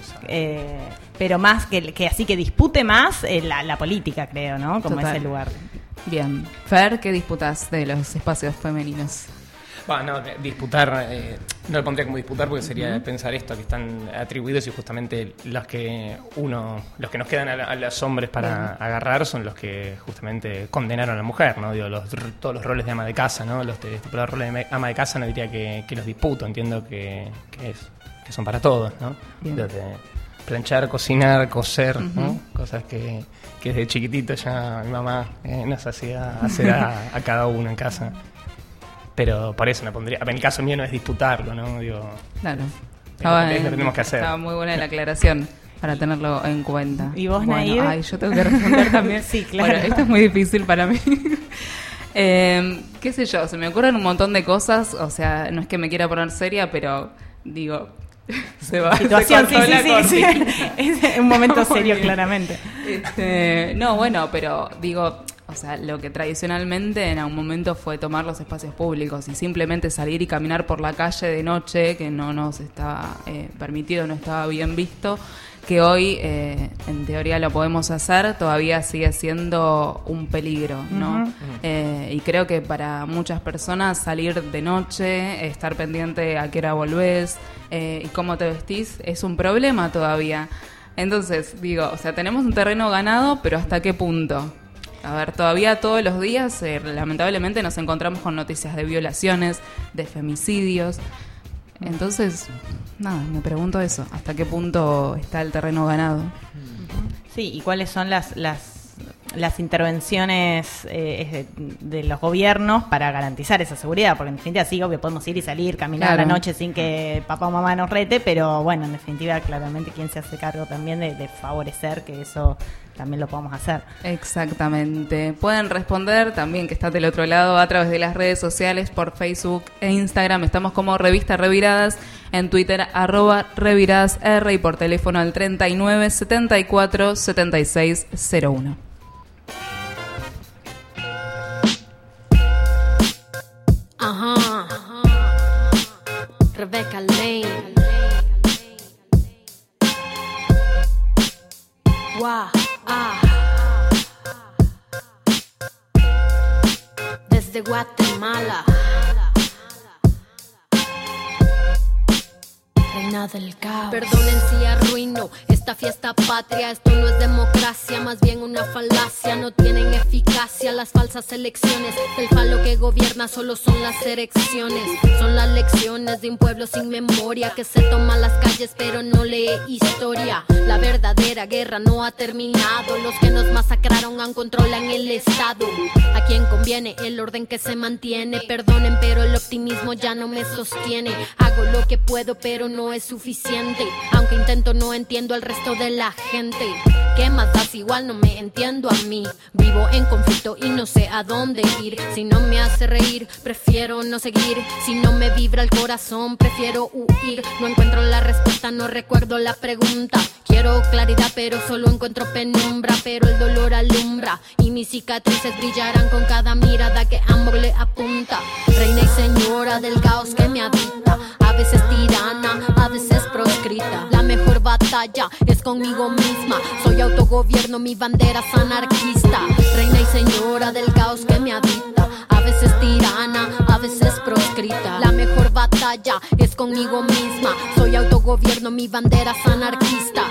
[SPEAKER 2] pero más que así que dispute más la política, creo, ¿no?, como
[SPEAKER 1] Total.
[SPEAKER 2] ese lugar.
[SPEAKER 1] Bien, Fer, ¿qué disputas de los espacios femeninos?
[SPEAKER 3] Bueno, disputar, no lo pondría como disputar porque sería pensar esto, que están atribuidos y justamente los que nos quedan a los hombres para agarrar son los que justamente condenaron a la mujer, ¿no? Digo, todos los roles de ama de casa, ¿no? Los roles de ama de casa no diría que los disputo, entiendo que son para todos, ¿no? Desde planchar, cocinar, coser, ¿no? Cosas que desde chiquitito ya mi mamá nos hacía hacer a cada uno en casa. Pero por eso no pondría. En el caso mío no es disputarlo, ¿no? Digo,
[SPEAKER 1] claro.
[SPEAKER 3] Es lo que tenemos que hacer.
[SPEAKER 1] Estaba muy buena la aclaración para tenerlo en cuenta.
[SPEAKER 2] ¿Y vos,
[SPEAKER 1] bueno,
[SPEAKER 2] Nair?
[SPEAKER 1] Ay, yo tengo que responder también.
[SPEAKER 2] Sí, claro.
[SPEAKER 1] Bueno, esto es muy difícil para mí. Qué sé yo, se me ocurren un montón de cosas. O sea, no es que me quiera poner seria, pero digo, se va.
[SPEAKER 2] Situación, sí.
[SPEAKER 1] Sí.
[SPEAKER 2] Es un momento serio, claramente.
[SPEAKER 1] No, bueno, pero digo, o sea, lo que tradicionalmente en algún momento fue tomar los espacios públicos y simplemente salir y caminar por la calle de noche, que no nos estaba permitido, no estaba bien visto, que hoy en teoría lo podemos hacer, todavía sigue siendo un peligro, ¿no? Y creo que para muchas personas salir de noche, estar pendiente a qué hora volvés y cómo te vestís, es un problema todavía. Entonces, digo, o sea, tenemos un terreno ganado, pero ¿hasta qué punto? A ver, todavía todos los días, lamentablemente, nos encontramos con noticias de violaciones, de femicidios. Entonces, nada, me pregunto eso, ¿hasta qué punto está el terreno ganado?
[SPEAKER 2] Sí, y cuáles son las las intervenciones de los gobiernos para garantizar esa seguridad, porque en definitiva sí, obvio, podemos ir y salir, caminar a la noche sin que papá o mamá nos rete, pero bueno, en definitiva claramente quién se hace cargo también de favorecer que eso también lo podamos hacer.
[SPEAKER 1] Exactamente. Pueden responder también, que está del otro lado, a través de las redes sociales, por Facebook e Instagram. Estamos como Revista Reviradas, en Twitter @reviradasr y por teléfono al 39 74 76 01.
[SPEAKER 9] Ajá. Rebecca Lane. Wow. Desde Guatemala, reina del caos. Perdonen si arruino esta fiesta patria. Esto no es democracia, más bien una falacia. No tienen eficacia las falsas elecciones. El falo que gobierna solo son las erecciones. Son las lecciones de un pueblo sin memoria, que se toma las calles pero no lee historia. La verdadera guerra no ha terminado. Los que nos masacraron aún controlan el estado. A quien conviene el orden que se mantiene. Perdonen pero el optimismo ya no me sostiene. Hago lo que puedo pero no es suficiente. Aunque intento no entiendo al resto de la gente. ¿Qué más das? Igual no me entiendo a mí. Vivo en conflicto y no sé a dónde ir. Si no me hace reír, prefiero no seguir. Si no me vibra el corazón, prefiero huir. No encuentro la respuesta, no recuerdo la pregunta. Quiero claridad pero solo encuentro penumbra. Pero el dolor alumbra y mis cicatrices brillarán con cada mirada que amor le apunta. Reina y señora del caos que me habita. A veces tirana, a veces proscrita. La mejor batalla es conmigo misma. Soy autogobierno, mi bandera es anarquista. Reina y señora del caos que me habita. A veces tirana, a veces proscrita. La mejor batalla es conmigo misma. Soy autogobierno, mi bandera es anarquista.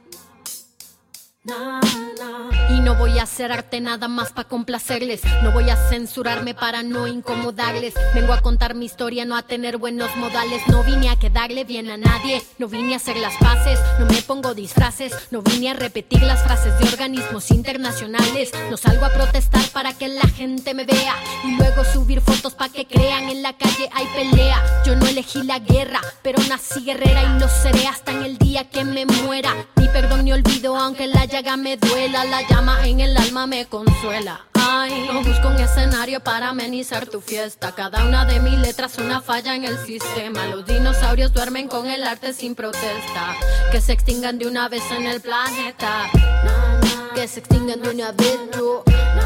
[SPEAKER 9] Y no voy a hacer arte nada más para complacerles. No voy a censurarme para no incomodarles. Vengo a contar mi historia, no a tener buenos modales. No vine a quedarle bien a nadie. No vine a hacer las paces, no me pongo disfraces. No vine a repetir las frases de organismos internacionales. No salgo a protestar para que la gente me vea y luego subir fotos para que crean en la calle hay pelea. Yo no elegí la guerra, pero nací guerrera y lo seré hasta en el día que me muera. Ni perdón ni olvido aunque la llaga me duela. La llama en el alma me consuela. Ay, no busco un escenario para amenizar tu fiesta. Cada una de mis letras una falla en el sistema. Los dinosaurios duermen con el arte sin protesta. Que se extingan de una vez en el planeta. Que se extingan de una vez, yo.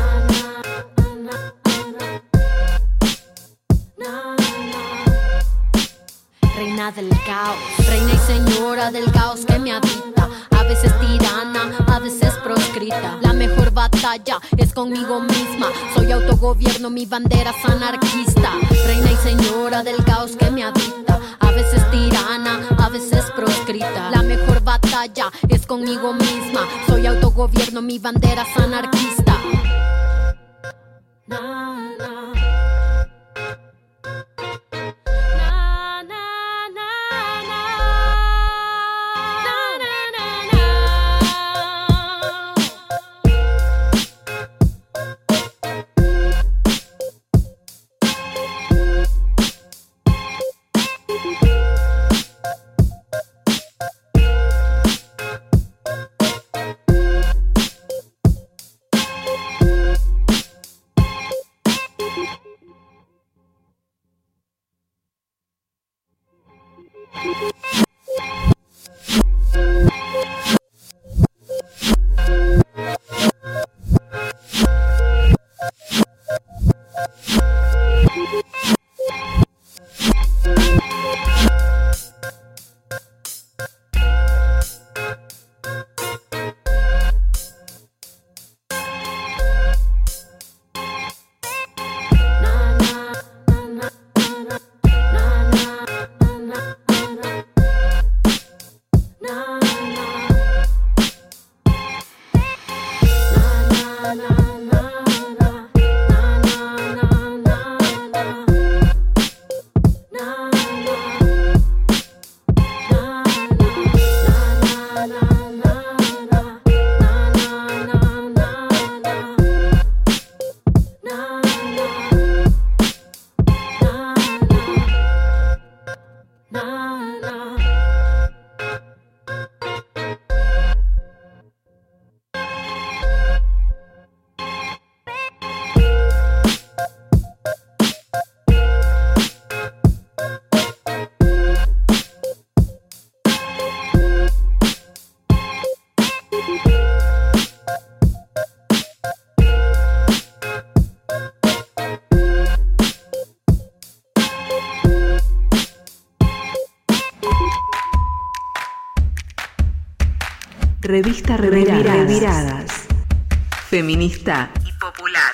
[SPEAKER 9] Reina del caos, reina y señora del caos que me habita. A veces tirana, a veces proscrita. La mejor batalla es conmigo misma. Soy autogobierno, mi bandera es anarquista. Reina y señora del caos que me habita. A veces tirana, a veces proscrita. La mejor batalla es conmigo misma. Soy autogobierno, mi bandera es anarquista.
[SPEAKER 7] Revista Reviradas. Feminista y popular.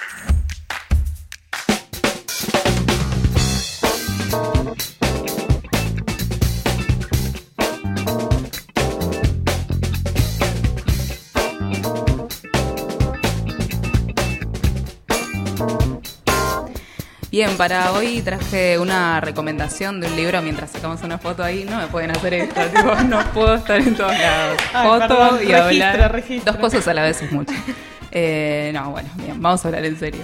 [SPEAKER 1] Bien, para hoy traje una recomendación de un libro. Mientras sacamos una foto ahí, no me pueden hacer esto, tipo, no puedo estar en todos lados. Foto y hablar. Registro. Dos cosas a la vez es mucho. No, bueno, bien, vamos a hablar en serio.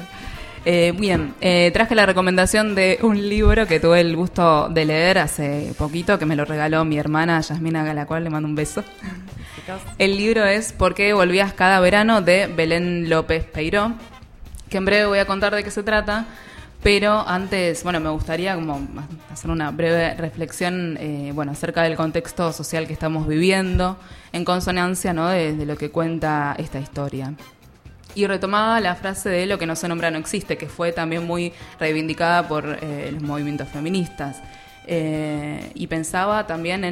[SPEAKER 1] Traje la recomendación de un libro que tuve el gusto de leer hace poquito, que me lo regaló mi hermana Yasmina, a la cual le mando un beso. El libro es ¿Por qué volvías cada verano?, de Belén López Peiró, que en breve voy a contar de qué se trata. Pero antes, me gustaría como hacer una breve reflexión, acerca del contexto social que estamos viviendo, en consonancia, ¿no?, de lo que cuenta esta historia. Y retomaba la frase de lo que no se nombra no existe, que fue también muy reivindicada por los movimientos feministas. Y pensaba también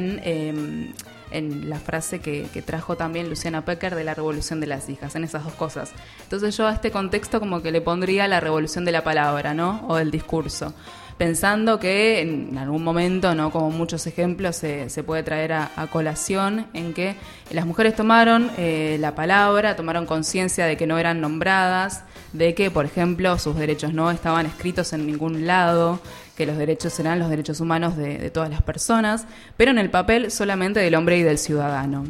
[SPEAKER 1] en la frase que trajo también Luciana Pecker de la revolución de las hijas, en esas dos cosas. Entonces yo a este contexto como que le pondría la revolución de la palabra, ¿no?, o del discurso, pensando que en algún momento, ¿no?, como muchos ejemplos se puede traer a colación, en que las mujeres tomaron la palabra, tomaron conciencia de que no eran nombradas, de que, por ejemplo, sus derechos no estaban escritos en ningún lado, que los derechos eran los derechos humanos de todas las personas, pero en el papel solamente del hombre y del ciudadano.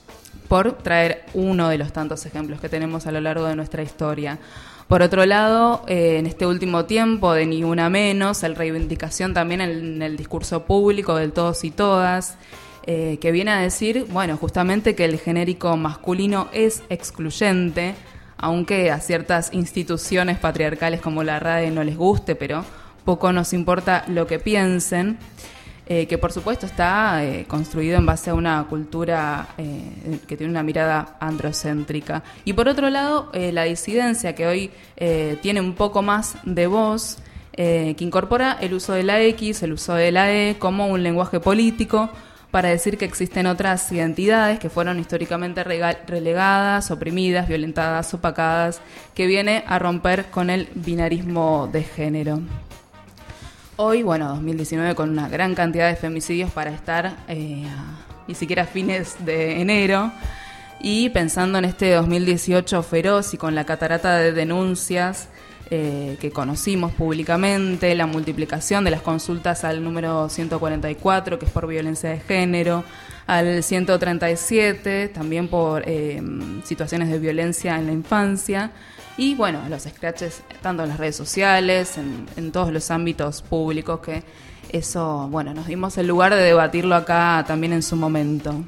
[SPEAKER 1] Por traer uno de los tantos ejemplos que tenemos a lo largo de nuestra historia. Por otro lado, en este último tiempo de Ni Una Menos, la reivindicación también en el discurso público del todos y todas, que viene a decir, justamente que el genérico masculino es excluyente, aunque a ciertas instituciones patriarcales como la RAE no les guste, pero poco nos importa lo que piensen, que por supuesto está construido en base a una cultura que tiene una mirada androcéntrica. Y por otro lado, la disidencia, que hoy tiene un poco más de voz, que incorpora el uso de la X, el uso de la E como un lenguaje político para decir que existen otras identidades que fueron históricamente relegadas, oprimidas, violentadas, opacadas, que viene a romper con el binarismo de género. Hoy, 2019, con una gran cantidad de femicidios para estar ni siquiera a fines de enero, y pensando en este 2018 feroz y con la catarata de denuncias que conocimos públicamente, la multiplicación de las consultas al número 144, que es por violencia de género, al 137, también por situaciones de violencia en la infancia, y los scratches tanto en las redes sociales, en todos los ámbitos públicos, que eso, nos dimos el lugar de debatirlo acá también en su momento.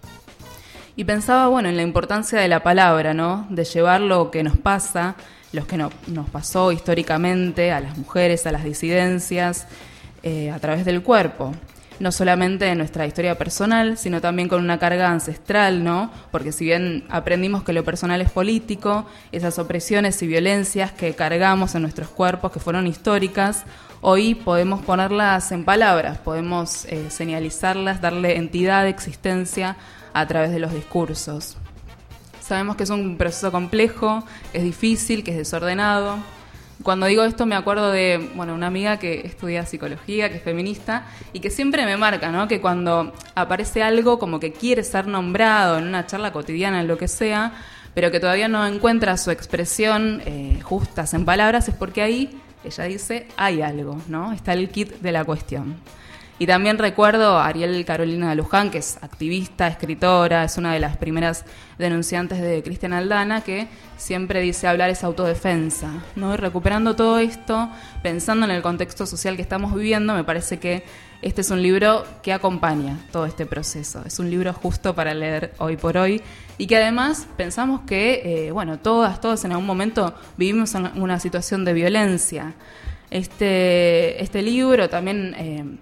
[SPEAKER 1] Y pensaba, en la importancia de la palabra, ¿no?, de llevar lo que nos pasa, los que nos pasó históricamente, a las mujeres, a las disidencias, a través del cuerpo. No solamente en nuestra historia personal, sino también con una carga ancestral, ¿no? Porque si bien aprendimos que lo personal es político, esas opresiones y violencias que cargamos en nuestros cuerpos, que fueron históricas, hoy podemos ponerlas en palabras, podemos señalizarlas, darle entidad, existencia a través de los discursos. Sabemos que es un proceso complejo, que es difícil, que es desordenado. Cuando digo esto me acuerdo de una amiga que estudia psicología, que es feminista, y que siempre me marca, ¿no?, que cuando aparece algo como que quiere ser nombrado en una charla cotidiana, en lo que sea, pero que todavía no encuentra su expresión justas en palabras, es porque ahí, ella dice, hay algo, ¿no? Está el kit de la cuestión. Y también recuerdo a Ariel Carolina de Luján, que es activista, escritora, es una de las primeras denunciantes de Cristian Aldana, que siempre dice hablar es autodefensa, ¿no? Y recuperando todo esto, pensando en el contexto social que estamos viviendo, me parece que este es un libro que acompaña todo este proceso. Es un libro justo para leer hoy por hoy, y que además pensamos que, todas en algún momento vivimos en una situación de violencia. Este libro también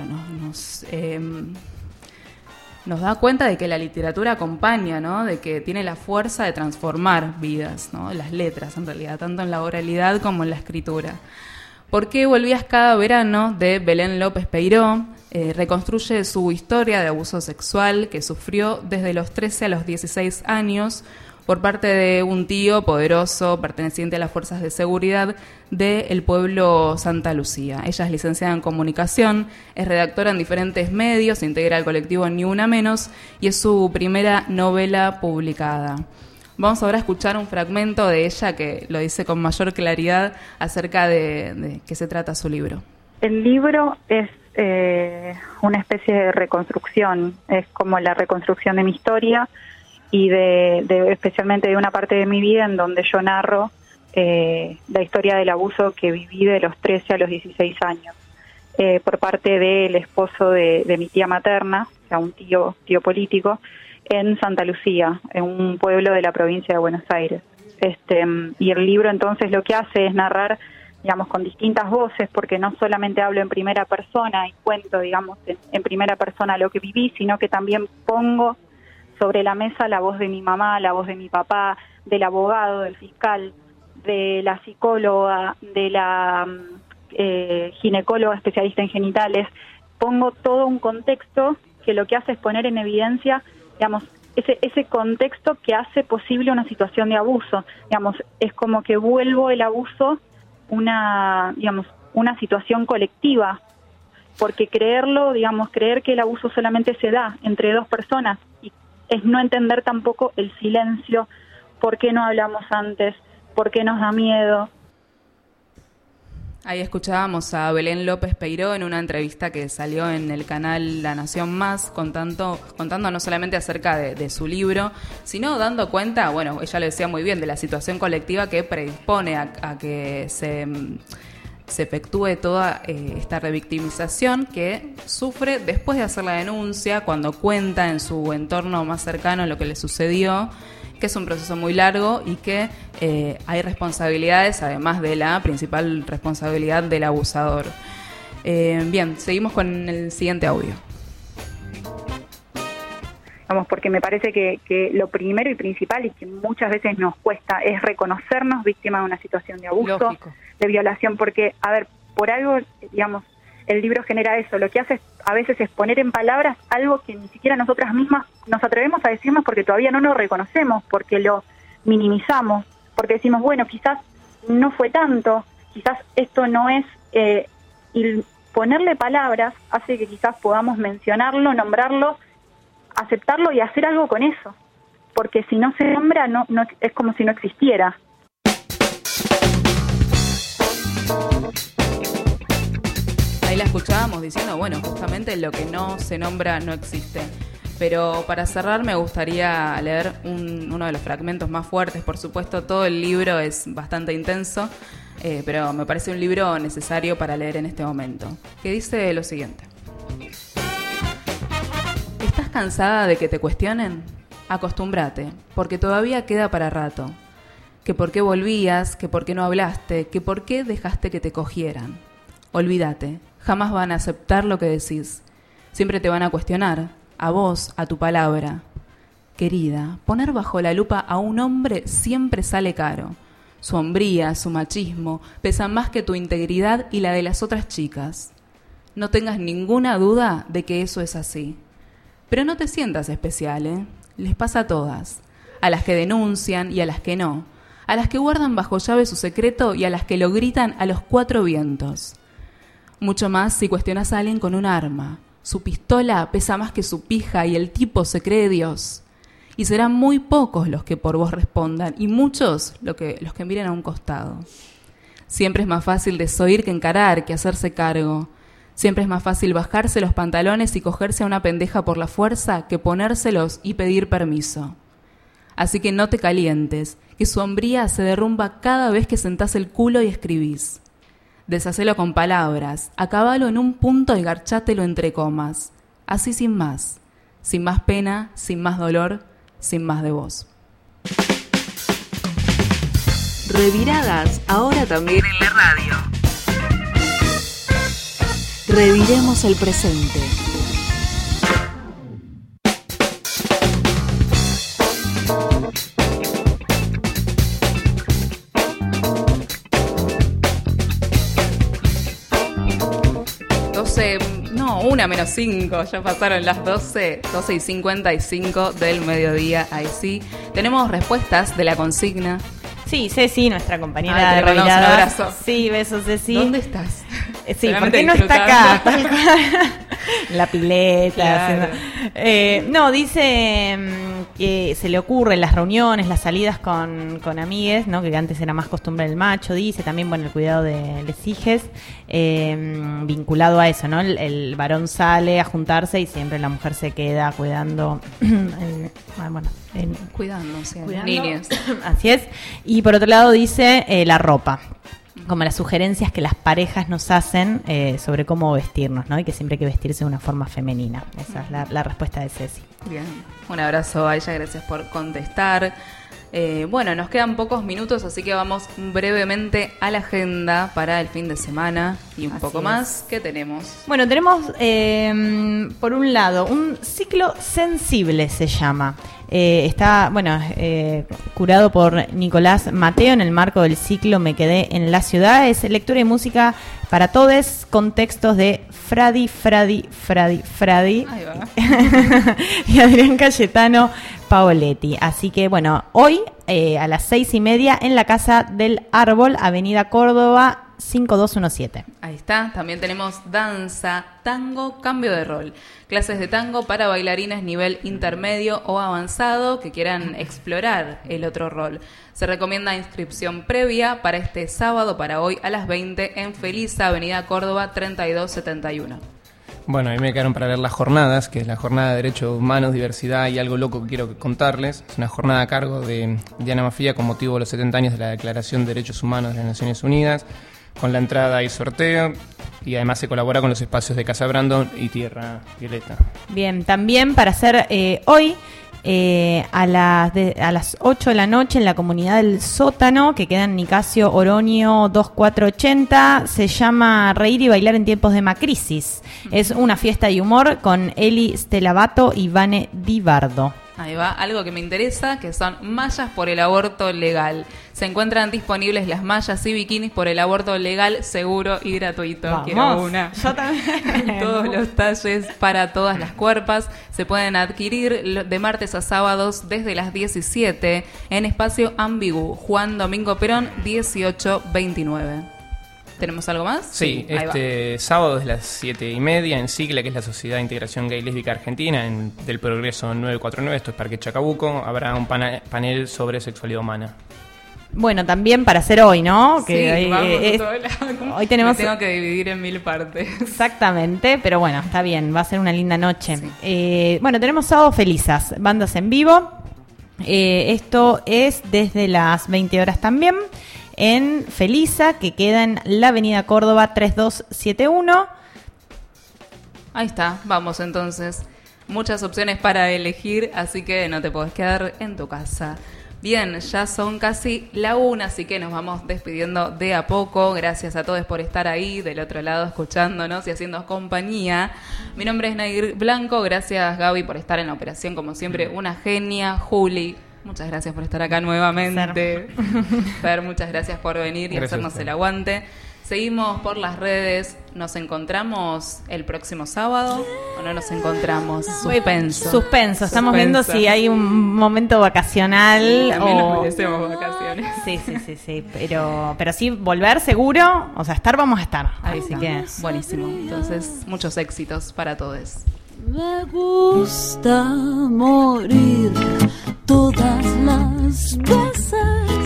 [SPEAKER 1] nos da cuenta de que la literatura acompaña, ¿no?, de que tiene la fuerza de transformar vidas, ¿no?, las letras en realidad, tanto en la oralidad como en la escritura. ¿Por qué volvías cada verano?, de Belén López Peiró. Reconstruye su historia de abuso sexual que sufrió desde los 13 a los 16 años por parte de un tío poderoso perteneciente a las fuerzas de seguridad del pueblo Santa Lucía. Ella es licenciada en comunicación, es redactora en diferentes medios, integra el colectivo Ni Una Menos y es su primera novela publicada. Vamos ahora a escuchar un fragmento de ella que lo dice con mayor claridad acerca de qué se trata su libro.
[SPEAKER 10] El libro es una especie de reconstrucción, es como la reconstrucción de mi historia y especialmente de una parte de mi vida en donde yo narro la historia del abuso que viví de los 13 a los 16 años por parte del esposo de mi tía materna, o sea, un tío político, en Santa Lucía, en un pueblo de la provincia de Buenos Aires. Y el libro entonces lo que hace es narrar, digamos, con distintas voces, porque no solamente hablo en primera persona y cuento, digamos, en primera persona lo que viví, sino que también pongo sobre la mesa la voz de mi mamá, la voz de mi papá, del abogado, del fiscal, de la psicóloga, de la ginecóloga especialista en genitales. Pongo todo un contexto que lo que hace es poner en evidencia, digamos, ese contexto que hace posible una situación de abuso. Digamos, es como que vuelvo el abuso una situación colectiva, porque creer que el abuso solamente se da entre dos personas y es no entender tampoco el silencio, por qué no hablamos antes, por qué nos da miedo.
[SPEAKER 1] Ahí escuchábamos a Belén López Peiró en una entrevista que salió en el canal La Nación Más, contando no solamente acerca de su libro, sino dando cuenta, bueno, ella lo decía muy bien, de la situación colectiva que predispone a que se efectúe toda esta revictimización que sufre después de hacer la denuncia, cuando cuenta en su entorno más cercano lo que le sucedió, que es un proceso muy largo y que hay responsabilidades, además de la principal responsabilidad del abusador. Bien, seguimos con el siguiente audio.
[SPEAKER 10] Vamos, porque me parece que lo primero y principal, y que muchas veces nos cuesta, es reconocernos víctima de una situación de abuso, lógico, de violación, porque, a ver, por algo, digamos, el libro genera eso. Lo que hace a veces es poner en palabras algo que ni siquiera nosotras mismas nos atrevemos a decirnos porque todavía no lo reconocemos, porque lo minimizamos, porque decimos, bueno, quizás no fue tanto, quizás esto no es... y ponerle palabras hace que quizás podamos mencionarlo, nombrarlo, aceptarlo y hacer algo con eso, porque si no se nombra, no es como si no existiera.
[SPEAKER 1] Ahí la escuchábamos diciendo, bueno, justamente lo que no se nombra no existe. Pero para cerrar me gustaría leer uno de los fragmentos más fuertes. Por supuesto, todo el libro es bastante intenso, pero me parece un libro necesario para leer en este momento, que dice lo siguiente. ¿Estás cansada de que te cuestionen? Acostúmbrate, porque todavía queda para rato. Que por qué volvías, que por qué no hablaste, que por qué dejaste que te cogieran. Olvídate, jamás van a aceptar lo que decís. Siempre te van a cuestionar, a vos, a tu palabra. Querida, poner bajo la lupa a un hombre siempre sale caro. Su hombría, su machismo, pesan más que tu integridad y la de las otras chicas. No tengas ninguna duda de que eso es así. Pero no te sientas especial, ¿eh? Les pasa a todas. A las que denuncian y a las que no. A las que guardan bajo llave su secreto y a las que lo gritan a los cuatro vientos. Mucho más si cuestionas a alguien con un arma. Su pistola pesa más que su pija y el tipo se cree Dios. Y serán muy pocos los que por vos respondan y muchos los que miren a un costado. Siempre es más fácil desoír que encarar, que hacerse cargo. Siempre es más fácil bajarse los pantalones y cogerse a una pendeja por la fuerza que ponérselos y pedir permiso. Así que no te calientes, que su hombría se derrumba cada vez que sentás el culo y escribís. Deshacelo con palabras, acabalo en un punto y garchátelo entre comas. Así sin más pena, sin más dolor, sin más de vos.
[SPEAKER 7] Reviradas, ahora también en la radio. Reviremos el presente.
[SPEAKER 1] 1 menos 5, ya pasaron las 12:55 del mediodía, ahí sí. Tenemos respuestas de la consigna.
[SPEAKER 2] Sí, Ceci, nuestra compañera
[SPEAKER 1] Ay,
[SPEAKER 2] de
[SPEAKER 1] te mandamos un
[SPEAKER 2] Reviradas.
[SPEAKER 1] abrazo.
[SPEAKER 2] Sí, besos, Ceci.
[SPEAKER 1] ¿Dónde estás?
[SPEAKER 2] Sí,
[SPEAKER 1] Solamente
[SPEAKER 2] ¿por qué no está
[SPEAKER 1] disfrutando.
[SPEAKER 2] acá? Tal cual. La pileta.
[SPEAKER 1] Claro.
[SPEAKER 2] No, dice que se le ocurre las reuniones, las salidas con amigues, ¿no? Que antes era más costumbre del macho, dice. También, bueno, el cuidado de les hijes, vinculado a eso, ¿no? El varón sale a juntarse y siempre la mujer se queda cuidando.
[SPEAKER 1] Cuidándose,
[SPEAKER 2] Cuidando.
[SPEAKER 1] niños.
[SPEAKER 2] Así es. Y por otro lado dice la ropa, como las sugerencias que las parejas nos hacen sobre cómo vestirnos, ¿no? Y que siempre hay que vestirse de una forma femenina. Esa es la respuesta de Ceci.
[SPEAKER 1] Bien, un abrazo a ella, gracias por contestar. Bueno, nos quedan pocos minutos, así que vamos brevemente a la agenda para el fin de semana y un
[SPEAKER 2] Así
[SPEAKER 1] poco
[SPEAKER 2] es.
[SPEAKER 1] más. ¿Qué tenemos?
[SPEAKER 2] Bueno, tenemos por un lado un ciclo sensible, se llama. Está, curado por Nicolás Mateo en el marco del ciclo Me Quedé en la Ciudad. Es lectura y música para todos, con textos de Fradi
[SPEAKER 1] Ahí va.
[SPEAKER 2] y Adrián Cayetano Paoletti. Así que, bueno, hoy a las 6:30 en la Casa del Árbol, Avenida Córdoba 5217.
[SPEAKER 1] Ahí está, también tenemos danza, tango, cambio de rol. Clases de tango para bailarines nivel intermedio o avanzado que quieran explorar el otro rol. Se recomienda inscripción previa para este sábado, para hoy a las 20 en Felisa, Avenida Córdoba 3271.
[SPEAKER 3] Bueno, a mí me quedaron para ver las jornadas, que es la jornada de Derechos Humanos, Diversidad y algo loco que quiero contarles. Es una jornada a cargo de Diana Mafía con motivo de los 70 años de la Declaración de Derechos Humanos de las Naciones Unidas. Con la entrada y sorteo, y además se colabora con los espacios de Casa Brandon y Tierra Violeta.
[SPEAKER 2] Bien, también para hacer hoy a las 8 de la noche en la comunidad del Sótano, que queda en Nicasio Oroño 2480, se llama Reír y Bailar en Tiempos de Macrisis. Es una fiesta de humor con Eli Stelavato y Vane Di Bardo.
[SPEAKER 1] Ahí va, algo que me interesa, que son mallas por el aborto legal. Se encuentran disponibles las mallas y bikinis por el aborto legal, seguro y gratuito.
[SPEAKER 2] Vamos,
[SPEAKER 1] Quiero una.
[SPEAKER 2] yo también.
[SPEAKER 1] Todos los talles para todas las cuerpas se pueden adquirir de martes a sábados desde las 17 en Espacio Ambigu, Juan Domingo Perón 1829. ¿Tenemos algo más?
[SPEAKER 3] Sí,
[SPEAKER 1] Ahí va.
[SPEAKER 3] este sábado es las 7:30 en SIGLA, que es la Sociedad de Integración Gay Lésbica Argentina, del Progreso 949, esto es Parque Chacabuco, habrá un panel sobre sexualidad humana.
[SPEAKER 2] Bueno, también para hacer hoy, ¿no?
[SPEAKER 1] Sí,
[SPEAKER 2] Que
[SPEAKER 1] vamos a todo lado.
[SPEAKER 2] hoy tenemos...
[SPEAKER 1] Me tengo que dividir en 1000 partes.
[SPEAKER 2] Exactamente, pero bueno, está bien, va a ser una linda noche. Sí. Bueno, tenemos sábado Felizas, bandas en vivo. Esto es desde las 20 horas también en Felisa, que queda en la Avenida Córdoba 3271.
[SPEAKER 1] Ahí está, vamos entonces. Muchas opciones para elegir, así que no te podés quedar en tu casa. Bien, ya son casi la 1, así que nos vamos despidiendo de a poco. Gracias a todos por estar ahí del otro lado escuchándonos y haciendo compañía. Mi nombre es Nair Blanco, gracias Gaby por estar en la operación como siempre, una genia. Juli, muchas gracias por estar acá nuevamente. Fer, muchas gracias por venir y
[SPEAKER 3] Gracias,
[SPEAKER 1] hacernos
[SPEAKER 3] Fer.
[SPEAKER 1] el aguante. Seguimos por las redes. ¿Nos encontramos el próximo sábado o no nos encontramos? Suspenso.
[SPEAKER 2] Suspenso. Estamos viendo si hay un momento vacacional
[SPEAKER 1] También
[SPEAKER 2] o...
[SPEAKER 1] nos merecemos vacaciones.
[SPEAKER 2] Sí. Pero sí, volver seguro. O sea, estar vamos a estar.
[SPEAKER 1] Ahí
[SPEAKER 2] Así
[SPEAKER 1] está.
[SPEAKER 2] que...
[SPEAKER 1] Buenísimo. Entonces, muchos éxitos para todos.
[SPEAKER 7] Me gusta morir todas las veces